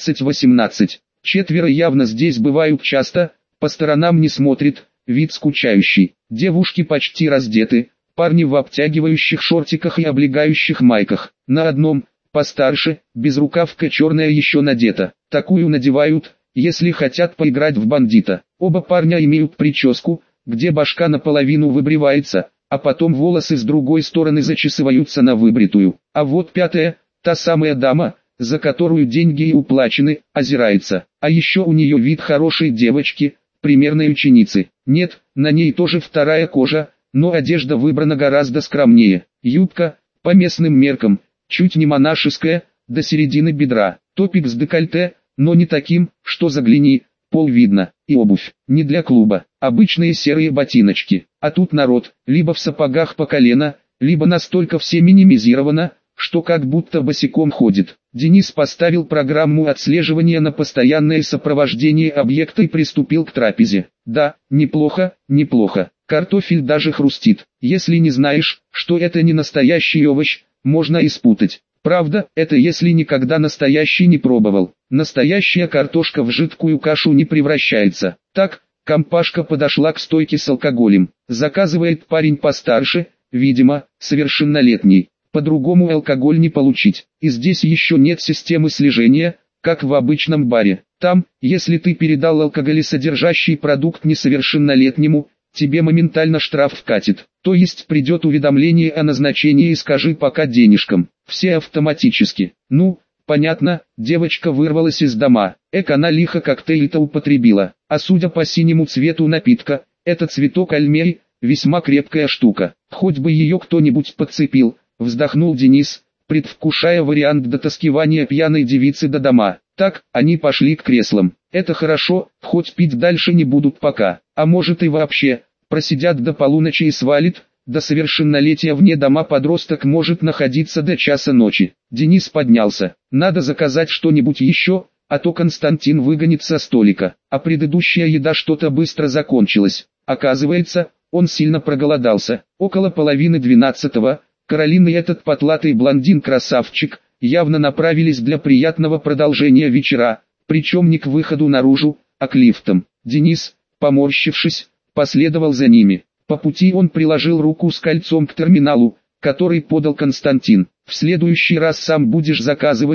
16-18. 4 явно здесь бывают часто, по сторонам не смотрит, вид скучающий. Девушки почти раздеты, парни в обтягивающих шортиках и облегающих майках. На одном, постарше, безрукавка черная еще надета. Такую надевают, если хотят поиграть в бандита. Оба парня имеют прическу, где башка наполовину выбривается, а потом волосы с другой стороны зачесываются на выбритую. А вот пятая, та самая дама, за которую деньги и уплачены, озирается. А еще у нее вид хорошей девочки, примерной ученицы. Нет, на ней тоже вторая кожа, но одежда выбрана гораздо скромнее. Юбка, по местным меркам, чуть не монашеская, до середины бедра. Топик с декольте, но не таким, что загляни, пол видно. И обувь, не для клуба, обычные серые ботиночки. А тут народ, либо в сапогах по колено, либо настолько все минимизировано, что как будто босиком ходит. Денис поставил программу отслеживания на постоянное сопровождение объекта и приступил к трапезе. Да, неплохо, неплохо. Картофель даже хрустит. Если не знаешь, что это не настоящий овощ, можно и спутать. Правда, это если никогда настоящий не пробовал. Настоящая картошка в жидкую кашу не превращается. Так, компашка подошла к стойке с алкоголем. Заказывает парень постарше, видимо, совершеннолетний. По-другому алкоголь не получить. И здесь еще нет системы слежения, как в обычном баре. Там, если ты передал алкоголесодержащий продукт несовершеннолетнему, тебе моментально штраф вкатит. То есть придет уведомление о назначении и скажи пока денежкам. Все автоматически. Ну, понятно, девочка вырвалась из дома. Она лихо коктейль-то употребила. А судя по синему цвету напитка, это цветок альмей, весьма крепкая штука. Хоть бы ее кто-нибудь подцепил, вздохнул Денис, предвкушая вариант дотаскивания пьяной девицы до дома. Так, они пошли к креслам. Это хорошо, хоть пить дальше не будут пока. А может и вообще, просидят до полуночи и свалит. До совершеннолетия вне дома подросток может находиться до часа ночи. Денис поднялся. Надо заказать что-нибудь еще, а то Константин выгонит со столика. А предыдущая еда что-то быстро закончилась. Оказывается, он сильно проголодался. Около половины 12-го, Каролина и этот потлатый блондин-красавчик, явно направились для приятного продолжения вечера, причем не к выходу наружу, а к лифтам. Денис, поморщившись, последовал за ними. По пути он приложил руку с кольцом к терминалу, который подал Константин. «В следующий раз сам будешь заказывать»,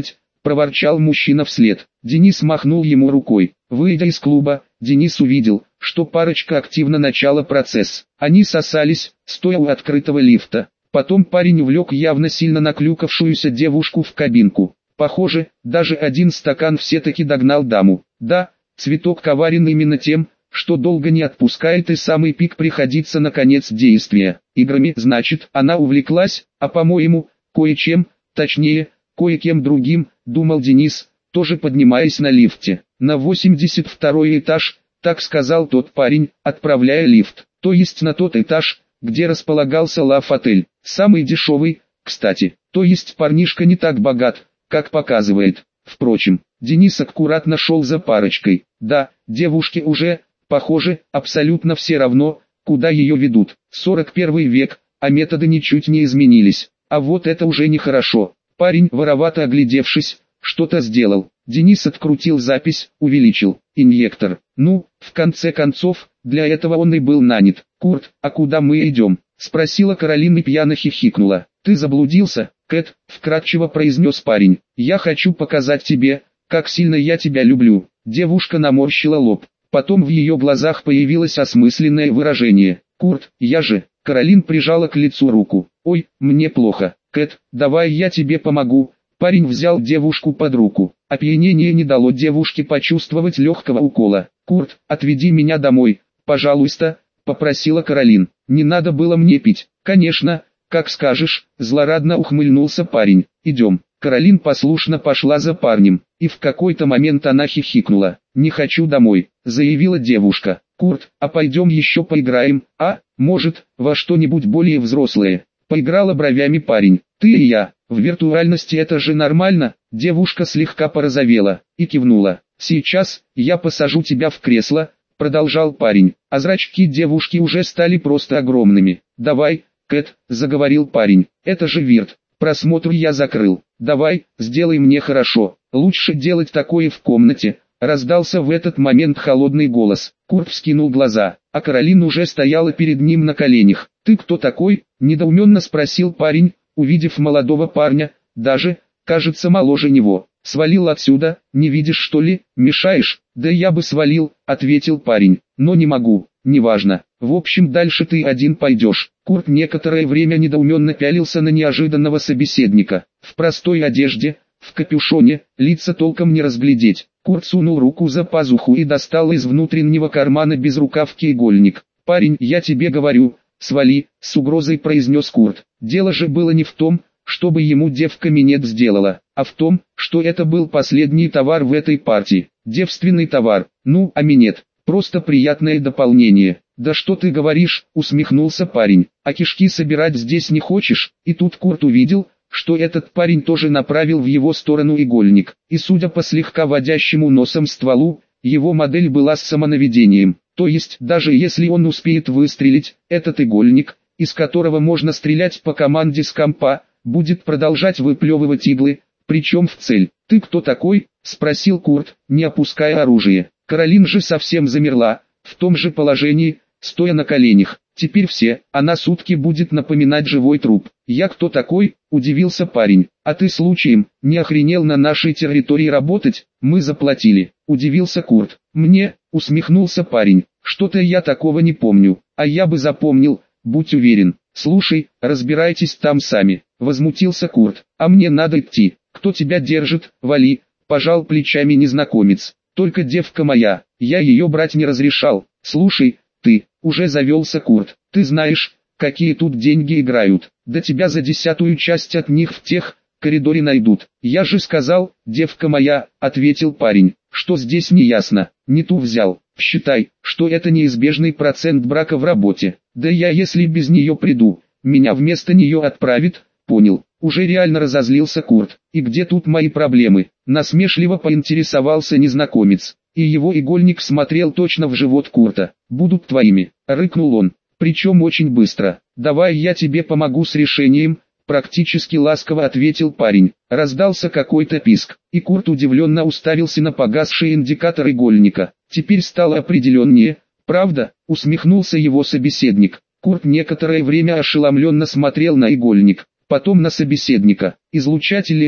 проворчал мужчина вслед. Денис махнул ему рукой. Выйдя из клуба, Денис увидел, что парочка активно начала процесс. Они сосались, стоя у открытого лифта. Потом парень увлек явно сильно наклюкавшуюся девушку в кабинку. Похоже, даже один стакан все-таки догнал даму. Да, цветок коварен именно тем, что долго не отпускает и самый пик приходится на конец действия. Играми, значит, она увлеклась, а по-моему, кое-чем, точнее, кое-кем другим, думал Денис, тоже поднимаясь на лифте. На 82-й этаж, так сказал тот парень, отправляя лифт, то есть на тот этаж, где располагался Лав-отель. Самый дешевый, кстати, то есть парнишка не так богат, как показывает. Впрочем, Денис аккуратно шел за парочкой. Да, девушке уже, похоже, абсолютно все равно, куда ее ведут. 41 век, а методы ничуть не изменились. А вот это уже нехорошо. Парень, воровато оглядевшись, что-то сделал. Денис открутил запись, увеличил инъектор. Ну, в конце концов, для этого он и был нанят. «Курт, а куда мы идем?» — спросила Каролина и пьяно хихикнула. «Ты заблудился, Кэт?» — вкратчиво произнес парень. «Я хочу показать тебе, как сильно я тебя люблю». Девушка наморщила лоб. Потом в ее глазах появилось осмысленное выражение. «Курт, я же...» Каролин прижала к лицу руку. «Ой, мне плохо. Кэт, давай я тебе помогу». Парень взял девушку под руку. Опьянение не дало девушке почувствовать легкого укола. «Курт, отведи меня домой, пожалуйста», — попросила Каролин. «Не надо было мне пить». «Конечно, как скажешь», — злорадно ухмыльнулся парень. «Идем». Каролин послушно пошла за парнем, и в какой-то момент она хихикнула. «Не хочу домой», — заявила девушка. «Курт, а пойдем еще поиграем, а, может, во что-нибудь более взрослое?» Поиграла бровями парень. «Ты и я, в виртуальности это же нормально?» Девушка слегка порозовела и кивнула. «Сейчас, я посажу тебя в кресло», — продолжал парень, а зрачки девушки уже стали просто огромными. «Давай, Кэт», — заговорил парень, — «это же вирт, просмотр я закрыл. Давай, сделай мне хорошо, лучше делать такое в комнате». Раздался в этот момент холодный голос. Курт вскинул глаза, а Каролин уже стояла перед ним на коленях. «Ты кто такой?» – недоуменно спросил парень, увидев молодого парня, даже, кажется, моложе него. «Свалил отсюда, не видишь что ли, мешаешь?» «Да я бы свалил», – ответил парень, – «но не могу, неважно. В общем, дальше ты один пойдешь». Курт некоторое время недоуменно пялился на неожиданного собеседника. В простой одежде, в капюшоне, лица толком не разглядеть. Курт сунул руку за пазуху и достал из внутреннего кармана безрукавки игольник. «Парень, я тебе говорю, свали», — с угрозой произнес Курт. Дело же было не в том, чтобы ему девка минет сделала, а в том, что это был последний товар в этой партии. Девственный товар, ну а минет, просто приятное дополнение. «Да что ты говоришь», — усмехнулся парень, — «а кишки собирать здесь не хочешь?» И тут Курт увидел, что этот парень тоже направил в его сторону игольник, и судя по слегка водящему носом стволу, его модель была с самонаведением, то есть даже если он успеет выстрелить, этот игольник, из которого можно стрелять по команде с компа, будет продолжать выплевывать иглы, причем в цель. «Ты кто такой?» – спросил Курт, не опуская оружие. Каролин же совсем замерла, в том же положении, стоя на коленях. «Теперь все, а на сутки будет напоминать живой труп». «Я кто такой?» – удивился парень. «А ты случаем, не охренел на нашей территории работать? Мы заплатили», – удивился Курт. «Мне?» – усмехнулся парень. «Что-то я такого не помню, а я бы запомнил, будь уверен». «Слушай, разбирайтесь там сами», – возмутился Курт. «А мне надо идти. Кто тебя держит? Вали», – пожал плечами незнакомец. «Только девка моя, я ее брать не разрешал». «Слушай, ты», — уже завелся Курт, — «ты знаешь, какие тут деньги играют, да тебя за 10-ую часть от них в тех коридоре найдут». «Я же сказал, девка моя», — ответил парень, — «что здесь не ясно, не ту взял, считай, что это неизбежный процент брака в работе, да я если без нее приду, меня вместо нее отправит, понял?» Уже реально разозлился Курт. «И где тут мои проблемы?» Насмешливо поинтересовался незнакомец, и его игольник смотрел точно в живот Курта. «Будут твоими», — рыкнул он, — «причем очень быстро». «Давай я тебе помогу с решением», — практически ласково ответил парень. Раздался какой-то писк, и Курт удивленно уставился на погасший индикатор игольника. Теперь стало определеннее, правда, усмехнулся его собеседник. Курт некоторое время ошеломленно смотрел на игольник, потом на собеседника. «Излучателями,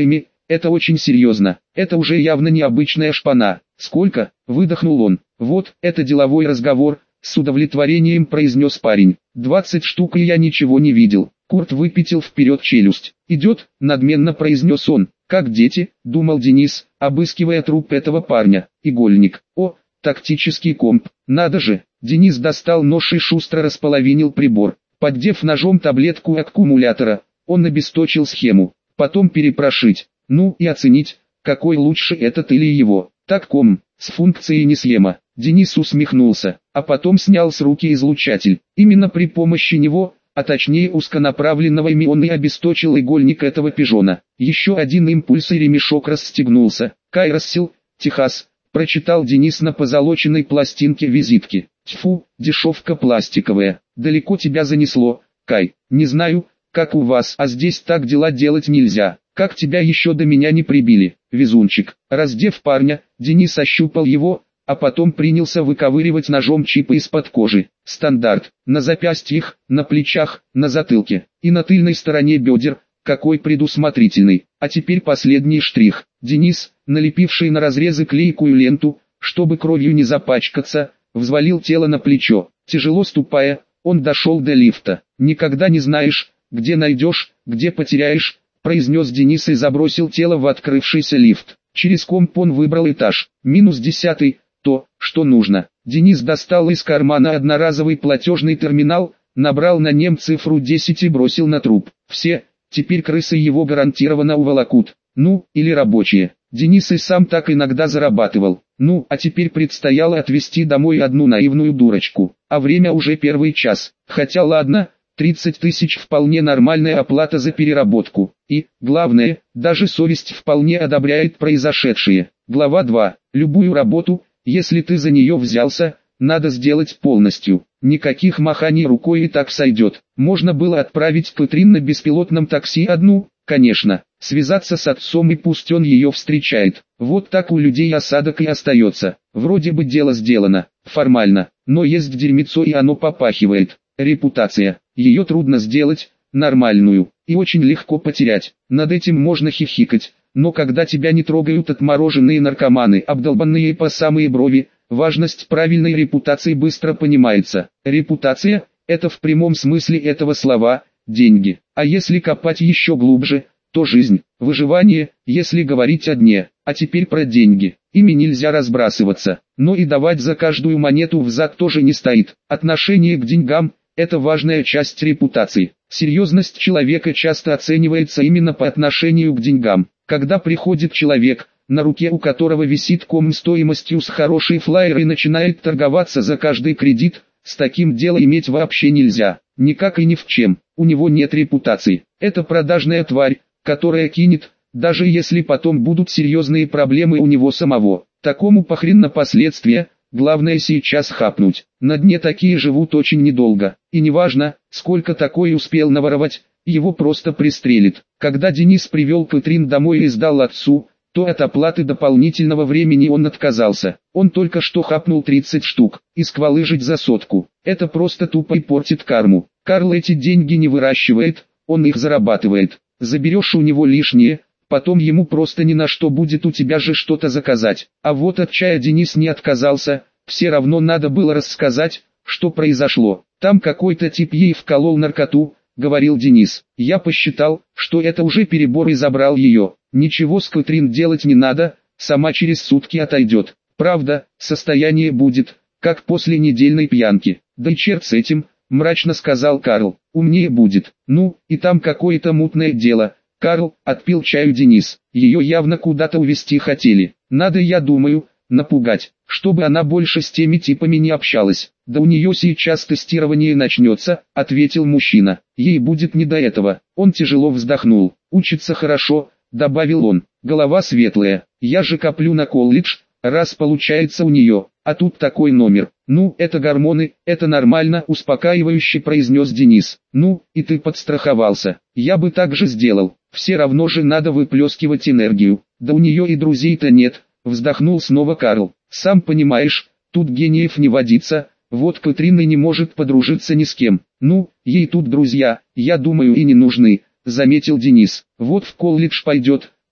это очень серьезно, это уже явно необычная шпана. Сколько? Выдохнул он. Вот, это деловой разговор, с удовлетворением произнес парень. 20 штук, и я ничего не видел. Курт выпятил вперед челюсть. «Идет», надменно произнес он. «Как дети», думал Денис, обыскивая труп этого парня. Игольник. О, тактический комп. Надо же. Денис достал нож и шустро располовинил прибор. Поддев ножом таблетку аккумулятора, он обесточил схему. Потом перепрошить. Ну и оценить, какой лучше, этот или его. Так ком, с функцией несъема. Денис усмехнулся, а потом снял с руки излучатель. Именно при помощи него, а точнее узконаправленного ими, он и обесточил игольник этого пижона. Еще один импульс, и ремешок расстегнулся. Кайрассил, Техас, прочитал Денис на позолоченной пластинке визитки. Тьфу, дешевка пластиковая. Далеко тебя занесло, Кай. Не знаю, как у вас, а здесь так дела делать нельзя. Как тебя еще до меня не прибили, везунчик. Раздев парня, Денис ощупал его, а потом принялся выковыривать ножом чипы из-под кожи. Стандарт. На запястьях, на плечах, на затылке и на тыльной стороне бедер. Какой предусмотрительный. А теперь последний штрих. Денис, налепивший на разрезы клейкую ленту, чтобы кровью не запачкаться, взвалил тело на плечо. Тяжело ступая, он дошел до лифта. «Никогда не знаешь, где найдешь, где потеряешь», произнес Денис и забросил тело в открывшийся лифт. Через комп он выбрал этаж. -10, то, что нужно. Денис достал из кармана одноразовый платежный терминал, набрал на нем цифру 10 и бросил на труп. Все, теперь крысы его гарантированно уволокут. Ну, или рабочие. Денис и сам так иногда зарабатывал. Ну, а теперь предстояло отвезти домой одну наивную дурочку. А время уже первый час. Хотя ладно, 30 тысяч вполне нормальная оплата за переработку. И, главное, даже совесть вполне одобряет произошедшее. Глава 2. Любую работу, если ты за нее взялся, надо сделать полностью. Никаких маханий рукой, и так сойдет. Можно было отправить Кэтрин на беспилотном такси одну, конечно, связаться с отцом, и пусть он ее встречает. Вот так у людей осадок и остается. Вроде бы дело сделано, формально, но есть дерьмецо, и оно попахивает. Репутация. Ее трудно сделать, нормальную, и очень легко потерять. Над этим можно хихикать, но когда тебя не трогают отмороженные наркоманы, обдолбанные по самые брови, важность правильной репутации быстро понимается. Репутация – это в прямом смысле этого слова – деньги. А если копать еще глубже, то жизнь, выживание, если говорить о дне. А теперь про деньги. Ими нельзя разбрасываться, но и давать за каждую монету взад тоже не стоит. Отношение к деньгам – это важная часть репутации. Серьезность человека часто оценивается именно по отношению к деньгам. Когда приходит человек, на руке у которого висит ком стоимостью с хороший флаер, и начинает торговаться за каждый кредит, с таким дело иметь вообще нельзя. Никак и ни в чем. У него нет репутации. Это продажная тварь, которая кинет, даже если потом будут серьезные проблемы у него самого. Такому похрен на последствия. Главное сейчас хапнуть. На дне такие живут очень недолго. И неважно, сколько такой успел наворовать, его просто пристрелит. Когда Денис привел Кэтрин домой и сдал отцу, то от оплаты дополнительного времени он отказался. Он только что хапнул 30 штук, и сквалыжить за 100. Это просто тупо и портит карму. Карл эти деньги не выращивает, он их зарабатывает. Заберешь у него лишнее, потом ему просто ни на что будет у тебя же что-то заказать. А вот от чая Денис не отказался, все равно надо было рассказать, что произошло. Там какой-то тип ей вколол наркоту, говорил Денис. Я посчитал, что это уже перебор, и забрал ее. Ничего с Кэтрин делать не надо, сама через сутки отойдет. Правда, состояние будет, как после недельной пьянки. Да и черт с этим, мрачно сказал Карл. Умнее будет. Ну, и там какое-то мутное дело. Карл, отпил чаю Денис. Ее явно куда-то увезти хотели. Надо, я думаю, напугать, чтобы она больше с теми типами не общалась. Да у нее сейчас тестирование начнется, ответил мужчина. Ей будет не до этого. Он тяжело вздохнул. Учится хорошо, добавил он. Голова светлая. Я же коплю на колледж, раз получается у нее. А тут такой номер. Ну, это гормоны, это нормально, успокаивающе произнес Денис. Ну, и ты подстраховался. Я бы так же сделал. Все равно же надо выплескивать энергию. Да у нее и друзей-то нет, вздохнул снова Карл. Сам понимаешь, тут гениев не водится. Вот Кэтрин и не может подружиться ни с кем. Ну, ей тут друзья, я думаю, и не нужны, заметил Денис. Вот в колледж пойдет,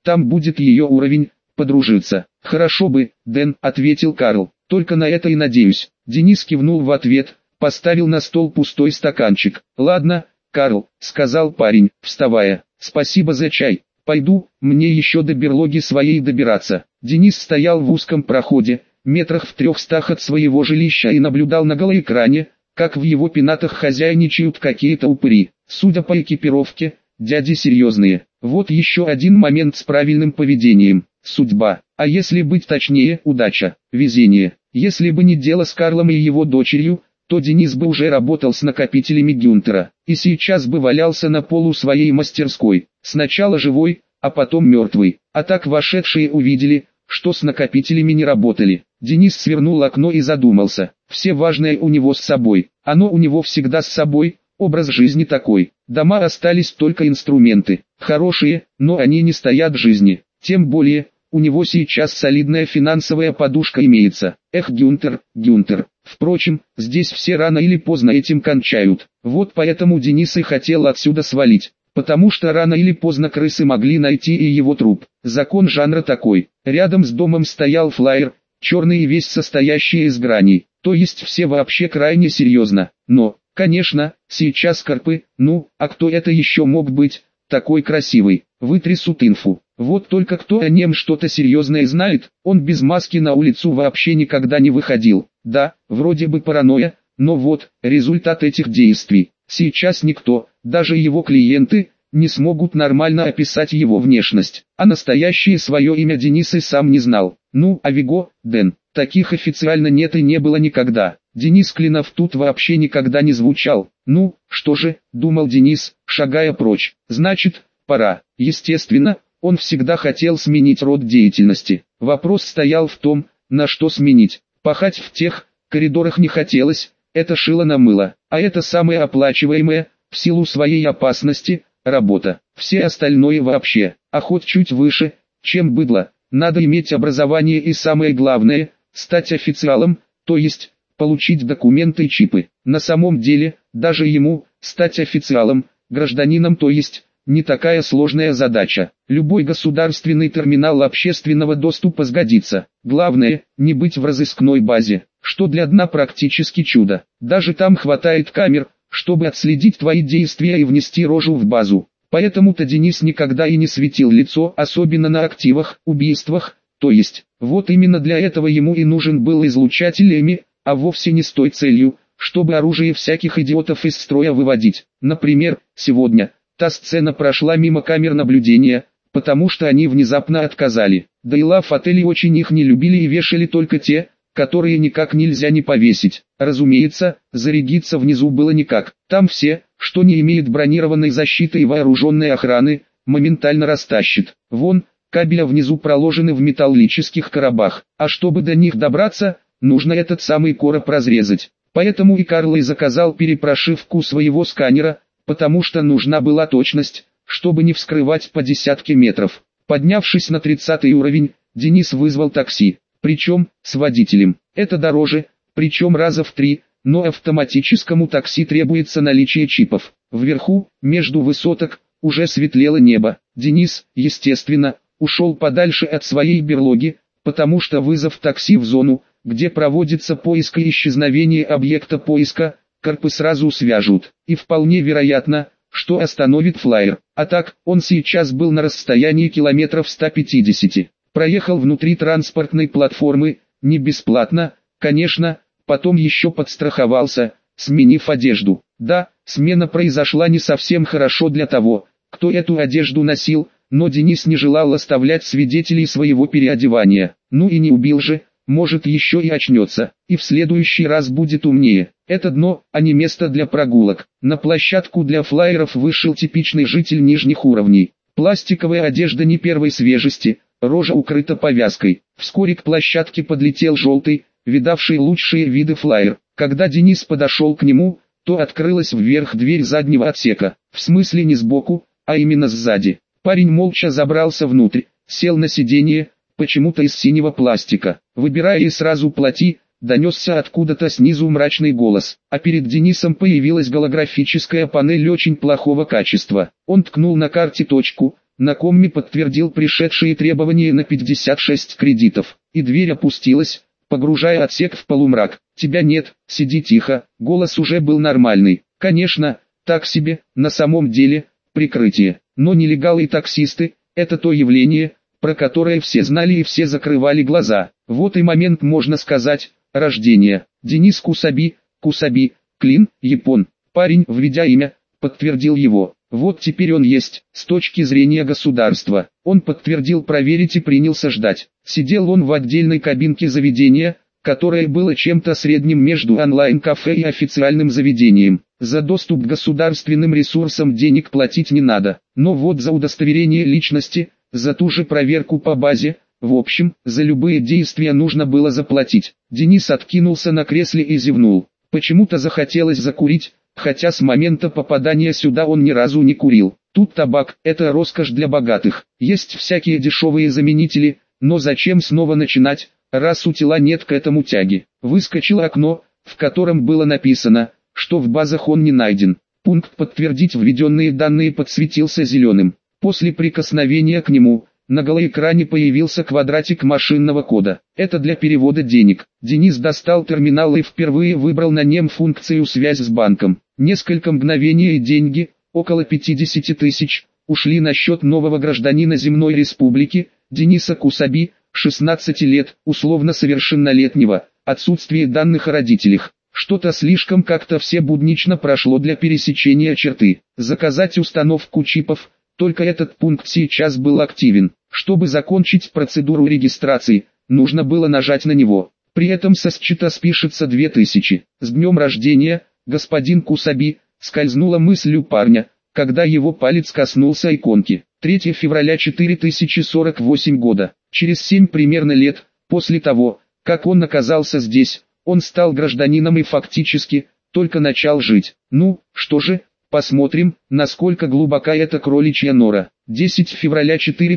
там будет ее уровень, подружиться. Хорошо бы, Дэн, ответил Карл, только на это и надеюсь. Денис кивнул в ответ, поставил на стол пустой стаканчик. Ладно, Карл, сказал парень, вставая, спасибо за чай. Пойду, мне еще до берлоги своей добираться. Денис стоял в узком проходе, метрах в 300 от своего жилища и наблюдал на голоэкране, как в его пенатах хозяйничают какие-то упыри. Судя по экипировке, дяди серьезные. Вот еще один момент с правильным поведением. Судьба. А если быть точнее, удача, везение. Если бы не дело с Карлом и его дочерью, то Денис бы уже работал с накопителями Гюнтера, и сейчас бы валялся на полу своей мастерской, сначала живой, а потом мертвый. А так вошедшие увидели, что с накопителями не работали. Денис свернул окно и задумался. Все важное у него с собой, оно у него всегда с собой, образ жизни такой. Дома остались только инструменты, хорошие, но они не стоят жизни. Тем более, у него сейчас солидная финансовая подушка имеется. Эх, Гюнтер, Гюнтер. Впрочем, здесь все рано или поздно этим кончают. Вот поэтому Денис и хотел отсюда свалить. Потому что рано или поздно крысы могли найти и его труп. Закон жанра такой. Рядом с домом стоял флаер, черный и весь состоящий из граней. То есть все вообще крайне серьезно. Но, конечно, сейчас карпы, ну, а кто это еще мог быть, такой красивый, вытрясут инфу. Вот только кто о нем что-то серьезное знает, он без маски на улицу вообще никогда не выходил. Да, вроде бы паранойя, но вот, результат этих действий. Сейчас никто, даже его клиенты, не смогут нормально описать его внешность. А настоящее свое имя Денис и сам не знал. Ну, а Виго, Дэн, таких официально нет и не было никогда. Денис Клинов тут вообще никогда не звучал. Ну, что же, думал Денис, шагая прочь. Значит, пора. Естественно, он всегда хотел сменить род деятельности. Вопрос стоял в том, на что сменить. Пахать в тех коридорах не хотелось, это шило на мыло. А это самое оплачиваемое, в силу своей опасности, работа. Все остальное вообще, а хоть чуть выше, чем быдло. Надо иметь образование и самое главное, стать официалом, то есть, получить документы и чипы. На самом деле, даже ему, стать официалом, гражданином, то есть, не такая сложная задача. Любой государственный терминал общественного доступа сгодится. Главное, не быть в разыскной базе, что для дна практически чудо. Даже там хватает камер, чтобы отследить твои действия и внести рожу в базу. Поэтому-то Денис никогда и не светил лицо, особенно на активах, убийствах, то есть, вот именно для этого ему и нужен был излучатель ЭМИ, а вовсе не с той целью, чтобы оружие всяких идиотов из строя выводить. Например, сегодня та сцена прошла мимо камер наблюдения, потому что они внезапно отказали. Да и лав-отели очень их не любили и вешали только те, которые никак нельзя не повесить. Разумеется, зарядиться внизу было никак. Там все, что не имеет бронированной защиты и вооруженной охраны, моментально растащит. Вон, кабеля внизу проложены в металлических коробах, а чтобы до них добраться, нужно этот самый короб разрезать. Поэтому и Карл и заказал перепрошивку своего сканера, потому что нужна была точность, чтобы не вскрывать по десятке метров. Поднявшись на 30-й уровень, Денис вызвал такси, причем с водителем. Это дороже, причем раза в 3, но автоматическому такси требуется наличие чипов. Вверху, между высоток, уже светлело небо. Денис, естественно, ушел подальше от своей берлоги, потому что вызов такси в зону, где проводится поиск и исчезновение объекта поиска, карпы сразу свяжут, и вполне вероятно, что остановит флайер. А так, он сейчас был на расстоянии километров 150. Проехал внутри транспортной платформы, не бесплатно, конечно, потом еще подстраховался, сменив одежду. Да, смена произошла не совсем хорошо для того, кто эту одежду носил, но Денис не желал оставлять свидетелей своего переодевания. Ну и не убил же, может еще и очнется, и в следующий раз будет умнее. Это дно, а не место для прогулок. На площадку для флайеров вышел типичный житель нижних уровней. Пластиковая одежда не первой свежести, рожа укрыта повязкой. Вскоре к площадке подлетел желтый, видавший лучшие виды флайер. Когда Денис подошел к нему, то открылась вверх дверь заднего отсека. В смысле не сбоку, а именно сзади. Парень молча забрался внутрь, сел на сиденье, почему-то из синего пластика. «Выбирай и сразу плати», донесся откуда-то снизу мрачный голос, а перед Денисом появилась голографическая панель очень плохого качества. Он ткнул на карте точку, на комме подтвердил пришедшие требования на 56 кредитов, и дверь опустилась, погружая отсек в полумрак. «Тебя нет, сиди тихо». Голос уже был нормальный. Конечно, так себе, на самом деле, прикрытие. Но нелегалы и таксисты – это то явление, про которое все знали и все закрывали глаза. Вот и момент, можно сказать, рождения. Денис Кусаби, Клин, Япон. Парень, введя имя, подтвердил его. Вот теперь он есть, с точки зрения государства. Он подтвердил проверить и принялся ждать. Сидел он в отдельной кабинке заведения, которое было чем-то средним между онлайн-кафе и официальным заведением. За доступ к государственным ресурсам денег платить не надо. Но вот за удостоверение личности, за ту же проверку по базе, в общем, за любые действия нужно было заплатить. Денис откинулся на кресле и зевнул. Почему-то захотелось закурить, хотя с момента попадания сюда он ни разу не курил. Тут табак – это роскошь для богатых. Есть всякие дешевые заменители, но зачем снова начинать, раз у тела нет к этому тяги. Выскочило окно, в котором было написано, что в базах он не найден. Пункт «Подтвердить введенные данные» подсветился зеленым. После прикосновения к нему, на голоэкране появился квадратик машинного кода. Это для перевода денег. Денис достал терминал и впервые выбрал на нем функцию «Связь с банком». Несколько мгновений и деньги, около 50 тысяч, ушли на счет нового гражданина Земной Республики, Дениса Кусаби, 16 лет, условно совершеннолетнего, отсутствие данных о родителях. Что-то слишком как-то все буднично прошло для пересечения черты. Заказать установку чипов. Только этот пункт сейчас был активен. Чтобы закончить процедуру регистрации, нужно было нажать на него. При этом со счета спишется 2000. С днем рождения, господин Кусаби, скользнула мысль у парня, когда его палец коснулся иконки. 3 февраля 4048 года. Через 7 примерно лет, после того, как он оказался здесь, он стал гражданином и фактически, только начал жить. Ну, что же? Посмотрим, насколько глубока эта кроличья нора. 10 февраля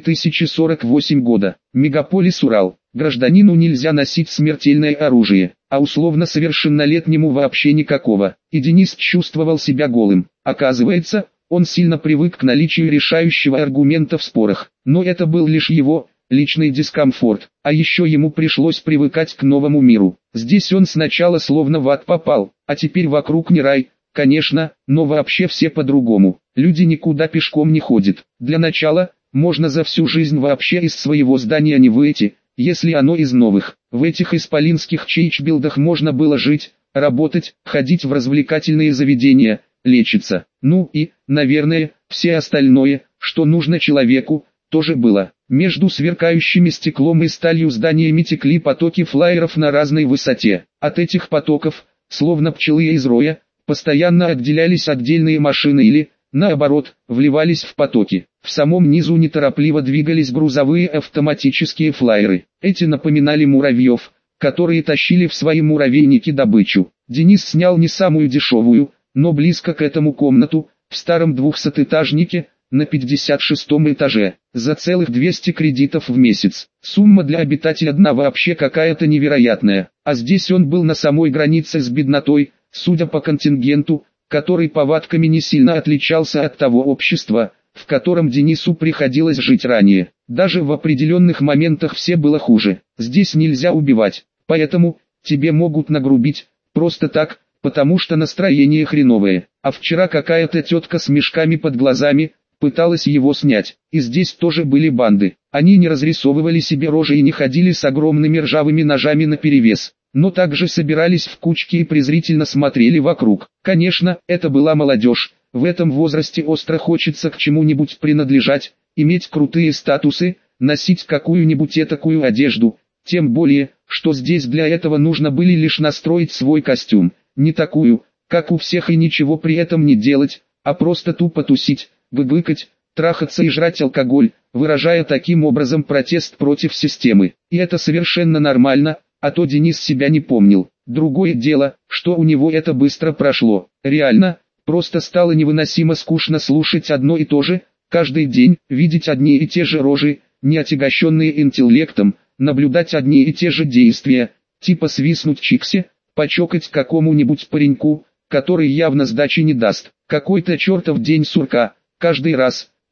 4048 года. Мегаполис Урал. Гражданину нельзя носить смертельное оружие, а условно совершеннолетнему вообще никакого. И Денис чувствовал себя голым. Оказывается, он сильно привык к наличию решающего аргумента в спорах. Но это был лишь его личный дискомфорт. А еще ему пришлось привыкать к новому миру. Здесь он сначала словно в ад попал, а теперь вокруг не рай. Конечно, но вообще все по-другому. Люди никуда пешком не ходят. Для начала, можно за всю жизнь вообще из своего здания не выйти, если оно из новых. В этих исполинских чейчбилдах можно было жить, работать, ходить в развлекательные заведения, лечиться. Ну и, наверное, все остальное, что нужно человеку, тоже было. Между сверкающими стеклом и сталью зданиями текли потоки флайеров на разной высоте. От этих потоков, словно пчелы из роя, постоянно отделялись отдельные машины или, наоборот, вливались в потоки. В самом низу неторопливо двигались грузовые автоматические флайеры. Эти напоминали муравьев, которые тащили в свои муравейники добычу. Денис снял не самую дешевую, но близко к этому комнату, в старом 200-этажнике, на 56-м этаже, за целых 200 кредитов в месяц. Сумма для обитателя дна вообще какая-то невероятная. А здесь он был на самой границе с беднотой, судя по контингенту, который повадками не сильно отличался от того общества, в котором Денису приходилось жить ранее. Даже в определенных моментах все было хуже. Здесь нельзя убивать, поэтому тебе могут нагрубить, просто так, потому что настроение хреновое. А вчера какая-то тетка с мешками под глазами пыталась его снять. И здесь тоже были банды. Они не разрисовывали себе рожи и не ходили с огромными ржавыми ножами наперевес, но также собирались в кучки и презрительно смотрели вокруг. Конечно, это была молодежь. В этом возрасте остро хочется к чему-нибудь принадлежать, иметь крутые статусы, носить какую-нибудь этакую одежду. Тем более, что здесь для этого нужно были лишь настроить свой костюм. Не такую, как у всех, и ничего при этом не делать, а просто тупо тусить, гыгыкать, трахаться и жрать алкоголь, выражая таким образом протест против системы. И это совершенно нормально, а то Денис себя не помнил. Другое дело, что у него это быстро прошло. Реально, просто стало невыносимо скучно слушать одно и то же, каждый день, видеть одни и те же рожи, не отягощенные интеллектом, наблюдать одни и те же действия, типа свистнуть чиксе, почокать какому-нибудь пареньку, который явно сдачи не даст. Какой-то чертов день сурка, каждый раз,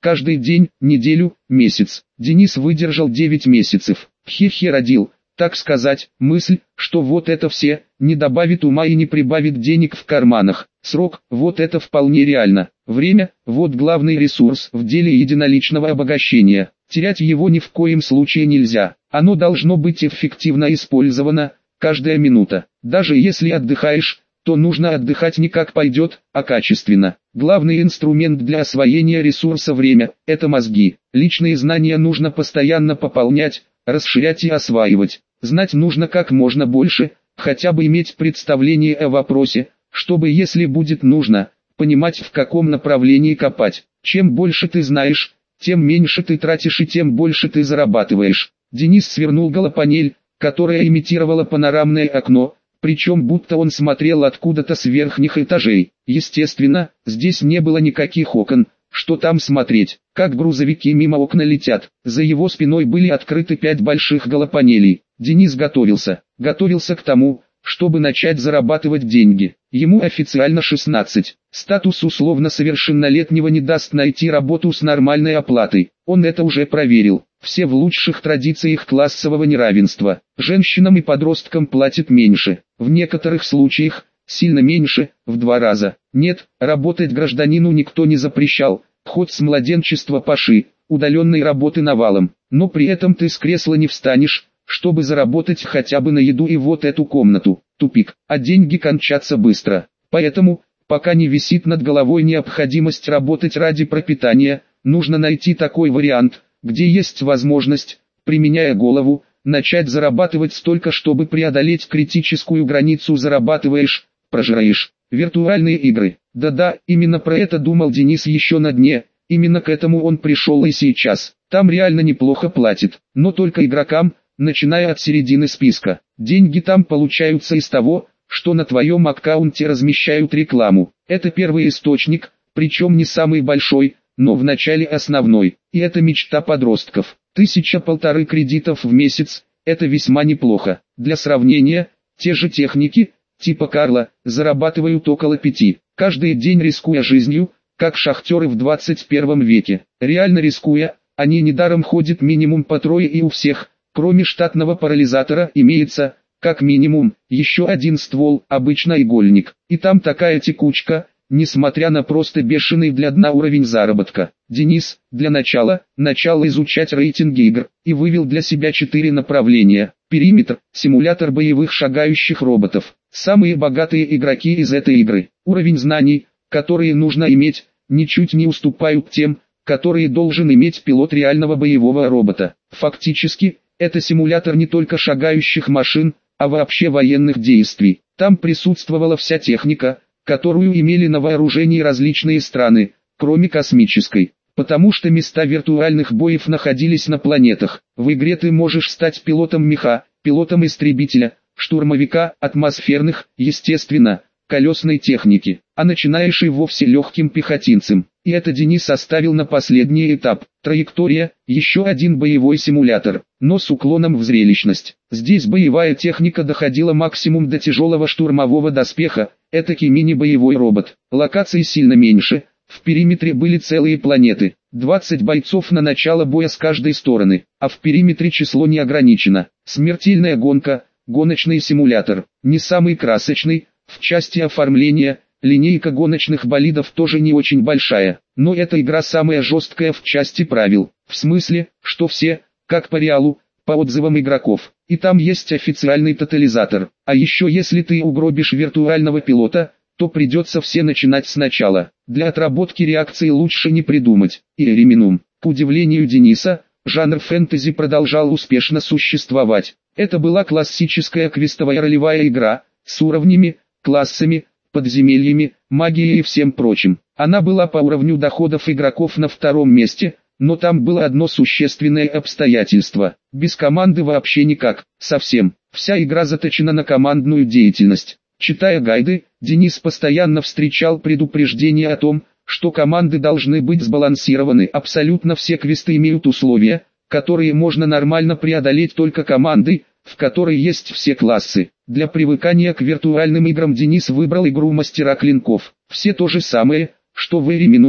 Каждый день, неделю, месяц. Денис выдержал 9 месяцев. Хе-хе родил, так сказать, мысль, что вот это все, не добавит ума и не прибавит денег в карманах. Срок, вот это вполне реально. Время, вот главный ресурс в деле единоличного обогащения. Терять его ни в коем случае нельзя. Оно должно быть эффективно использовано, каждая минута. Даже если отдыхаешь, то нужно отдыхать не как пойдет, а качественно. Главный инструмент для освоения ресурса время – это мозги. Личные знания нужно постоянно пополнять, расширять и осваивать. Знать нужно как можно больше, хотя бы иметь представление о вопросе, чтобы, если будет нужно, понимать, в каком направлении копать. Чем больше ты знаешь, тем меньше ты тратишь и тем больше ты зарабатываешь. Денис свернул голопанель, которая имитировала панорамное окно, причем будто он смотрел откуда-то с верхних этажей. Естественно, здесь не было никаких окон, что там смотреть, как грузовики мимо окна летят. За его спиной были открыты 5 больших голопанелей. Денис готовился к тому, чтобы начать зарабатывать деньги. Ему официально 16. Статус условно совершеннолетнего не даст найти работу с нормальной оплатой. Он это уже проверил. Все в лучших традициях классового неравенства. Женщинам и подросткам платят меньше. В некоторых случаях, сильно меньше, в 2 раза. Нет, работать гражданину никто не запрещал, хоть с младенчества паши, удаленной работы навалом. Но при этом ты с кресла не встанешь, чтобы заработать хотя бы на еду и вот эту комнату. Тупик, а деньги кончатся быстро. Поэтому, пока не висит над головой необходимость работать ради пропитания, нужно найти такой вариант, где есть возможность, применяя голову, начать зарабатывать столько, чтобы преодолеть критическую границу. Зарабатываешь, прожираешь. Виртуальные игры. Да-да, именно про это думал Денис еще на дне, именно к этому он пришел и сейчас. Там реально неплохо платят, но только игрокам, начиная от середины списка. Деньги там получаются из того, что на твоем аккаунте размещают рекламу. Это первый источник, причем не самый большой, но вначале основной. И это мечта подростков. 1000-1500 кредитов в месяц, это весьма неплохо. Для сравнения, те же техники, типа Карла, зарабатывают около 5. Каждый день рискуя жизнью, как шахтеры в 21 веке. Реально рискуя, они недаром ходят минимум по 3 и у всех, кроме штатного парализатора, имеется, как минимум, еще 1 ствол, обычно игольник. И там такая текучка, несмотря на просто бешеный для дна уровень заработка. Денис, для начала изучать рейтинги игр, и вывел для себя 4 направления. Периметр, симулятор боевых шагающих роботов. Самые богатые игроки из этой игры. Уровень знаний, которые нужно иметь, ничуть не уступают тем, которые должен иметь пилот реального боевого робота. Фактически, это симулятор не только шагающих машин, а вообще военных действий. Там присутствовала вся техника, которую имели на вооружении различные страны, кроме космической. Потому что места виртуальных боев находились на планетах. В игре ты можешь стать пилотом меха, пилотом истребителя, штурмовика, атмосферных, естественно, колесной техники, а начинаешь и вовсе легким пехотинцем. И это Денис оставил на последний этап. Траектория, еще один боевой симулятор, но с уклоном в зрелищность. Здесь боевая техника доходила максимум до тяжелого штурмового доспеха, этакий мини-боевой робот. Локаций сильно меньше, в периметре были целые планеты. 20 бойцов на начало боя с каждой стороны, а в периметре число не ограничено. Смертельная гонка, гоночный симулятор, не самый красочный, в части оформления. Линейка гоночных болидов тоже не очень большая, но эта игра самая жесткая в части правил, в смысле, что все, как по реалу, по отзывам игроков, и там есть официальный тотализатор, а еще если ты угробишь виртуального пилота, то придется все начинать сначала. Для отработки реакции лучше не придумать. И Реминум, к удивлению Дениса, жанр фэнтези продолжал успешно существовать. Это была классическая квестовая ролевая игра, с уровнями, классами, подземельями, магией и всем прочим. Она была по уровню доходов игроков на 2-м месте, но там было одно существенное обстоятельство. Без команды вообще никак, совсем. Вся игра заточена на командную деятельность. Читая гайды, Денис постоянно встречал предупреждения о том, что команды должны быть сбалансированы. Абсолютно все квесты имеют условия, которые можно нормально преодолеть только командой, в которой есть все классы. Для привыкания к виртуальным играм Денис выбрал игру Мастера Клинков. Все то же самое, что в Эриминуме,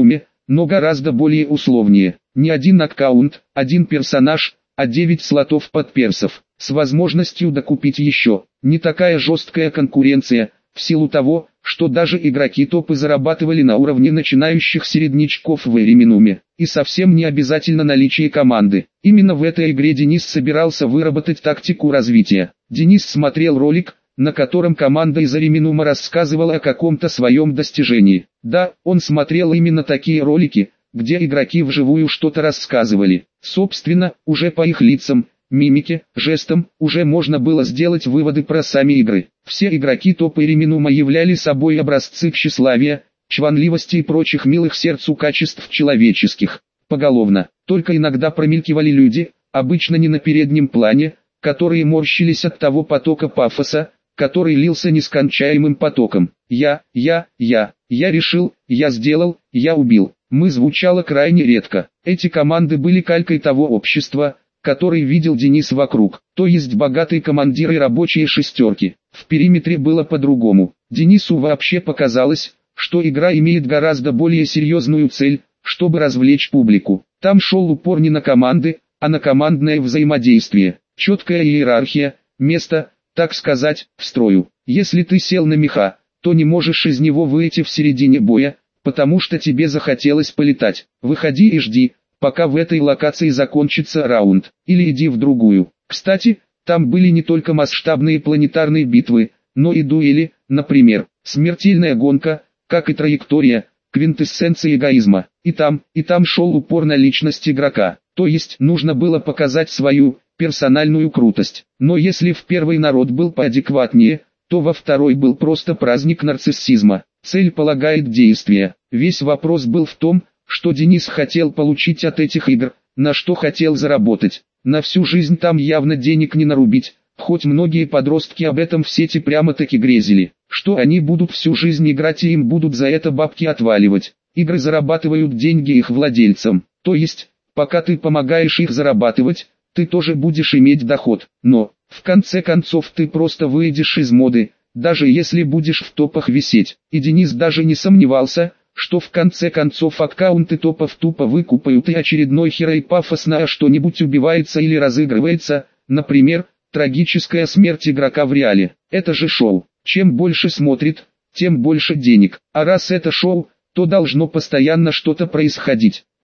но гораздо более условнее. Не один аккаунт, один персонаж, а 9 слотов под персов, с возможностью докупить еще. Не такая жесткая конкуренция, в силу того, что даже игроки топы зарабатывали на уровне начинающих середнячков в Эриминуме. И совсем не обязательно наличие команды. Именно в этой игре Денис собирался выработать тактику развития. Денис смотрел ролик, на котором команда из Эриминума рассказывала о каком-то своем достижении. Да, он смотрел именно такие ролики, где игроки вживую что-то рассказывали. Собственно, уже по их лицам, мимике, жестам, уже можно было сделать выводы про сами игры. Все игроки топа Эриминума являли собой образцы тщеславия, чванливости и прочих милых сердцу качеств человеческих. Поголовно, только иногда промелькивали люди, обычно не на переднем плане, которые морщились от того потока пафоса, который лился нескончаемым потоком. Я решил, я сделал, я убил. Мы звучало крайне редко. Эти команды были калькой того общества, который видел Денис вокруг, то есть богатые командиры и рабочие шестерки. В периметре было по-другому. Денису вообще показалось, что игра имеет гораздо более серьезную цель, чтобы развлечь публику. Там шел упор не на команды, а на командное взаимодействие. Четкая иерархия, место, так сказать, в строю. Если ты сел на меха, то не можешь из него выйти в середине боя, потому что тебе захотелось полетать. Выходи и жди, пока в этой локации закончится раунд, или иди в другую. Кстати, там были не только масштабные планетарные битвы, но и дуэли, например, смертельная гонка, как и траектория, квинтэссенция эгоизма. И там шел упор на личность игрока, то есть нужно было показать свою персональную крутость. Но если в первый народ был поадекватнее, то во второй был просто праздник нарциссизма. Цель полагает действия. Весь вопрос был в том, что Денис хотел получить от этих игр, на что хотел заработать. На всю жизнь там явно денег не нарубить, хоть многие подростки об этом в сети прямо-таки грезили, что они будут всю жизнь играть и им будут за это бабки отваливать. Игры зарабатывают деньги их владельцам, то есть, пока ты помогаешь их зарабатывать, ты тоже будешь иметь доход, но, в конце концов ты просто выйдешь из моды, даже если будешь в топах висеть. И Денис даже не сомневался, что в конце концов аккаунты топов тупо выкупают и очередной херой пафосно что-нибудь убивается или разыгрывается, например, трагическая смерть игрока в реале. Это же шоу. Чем больше смотрит, тем больше денег. А раз это шоу, то должно постоянно что-то происходить.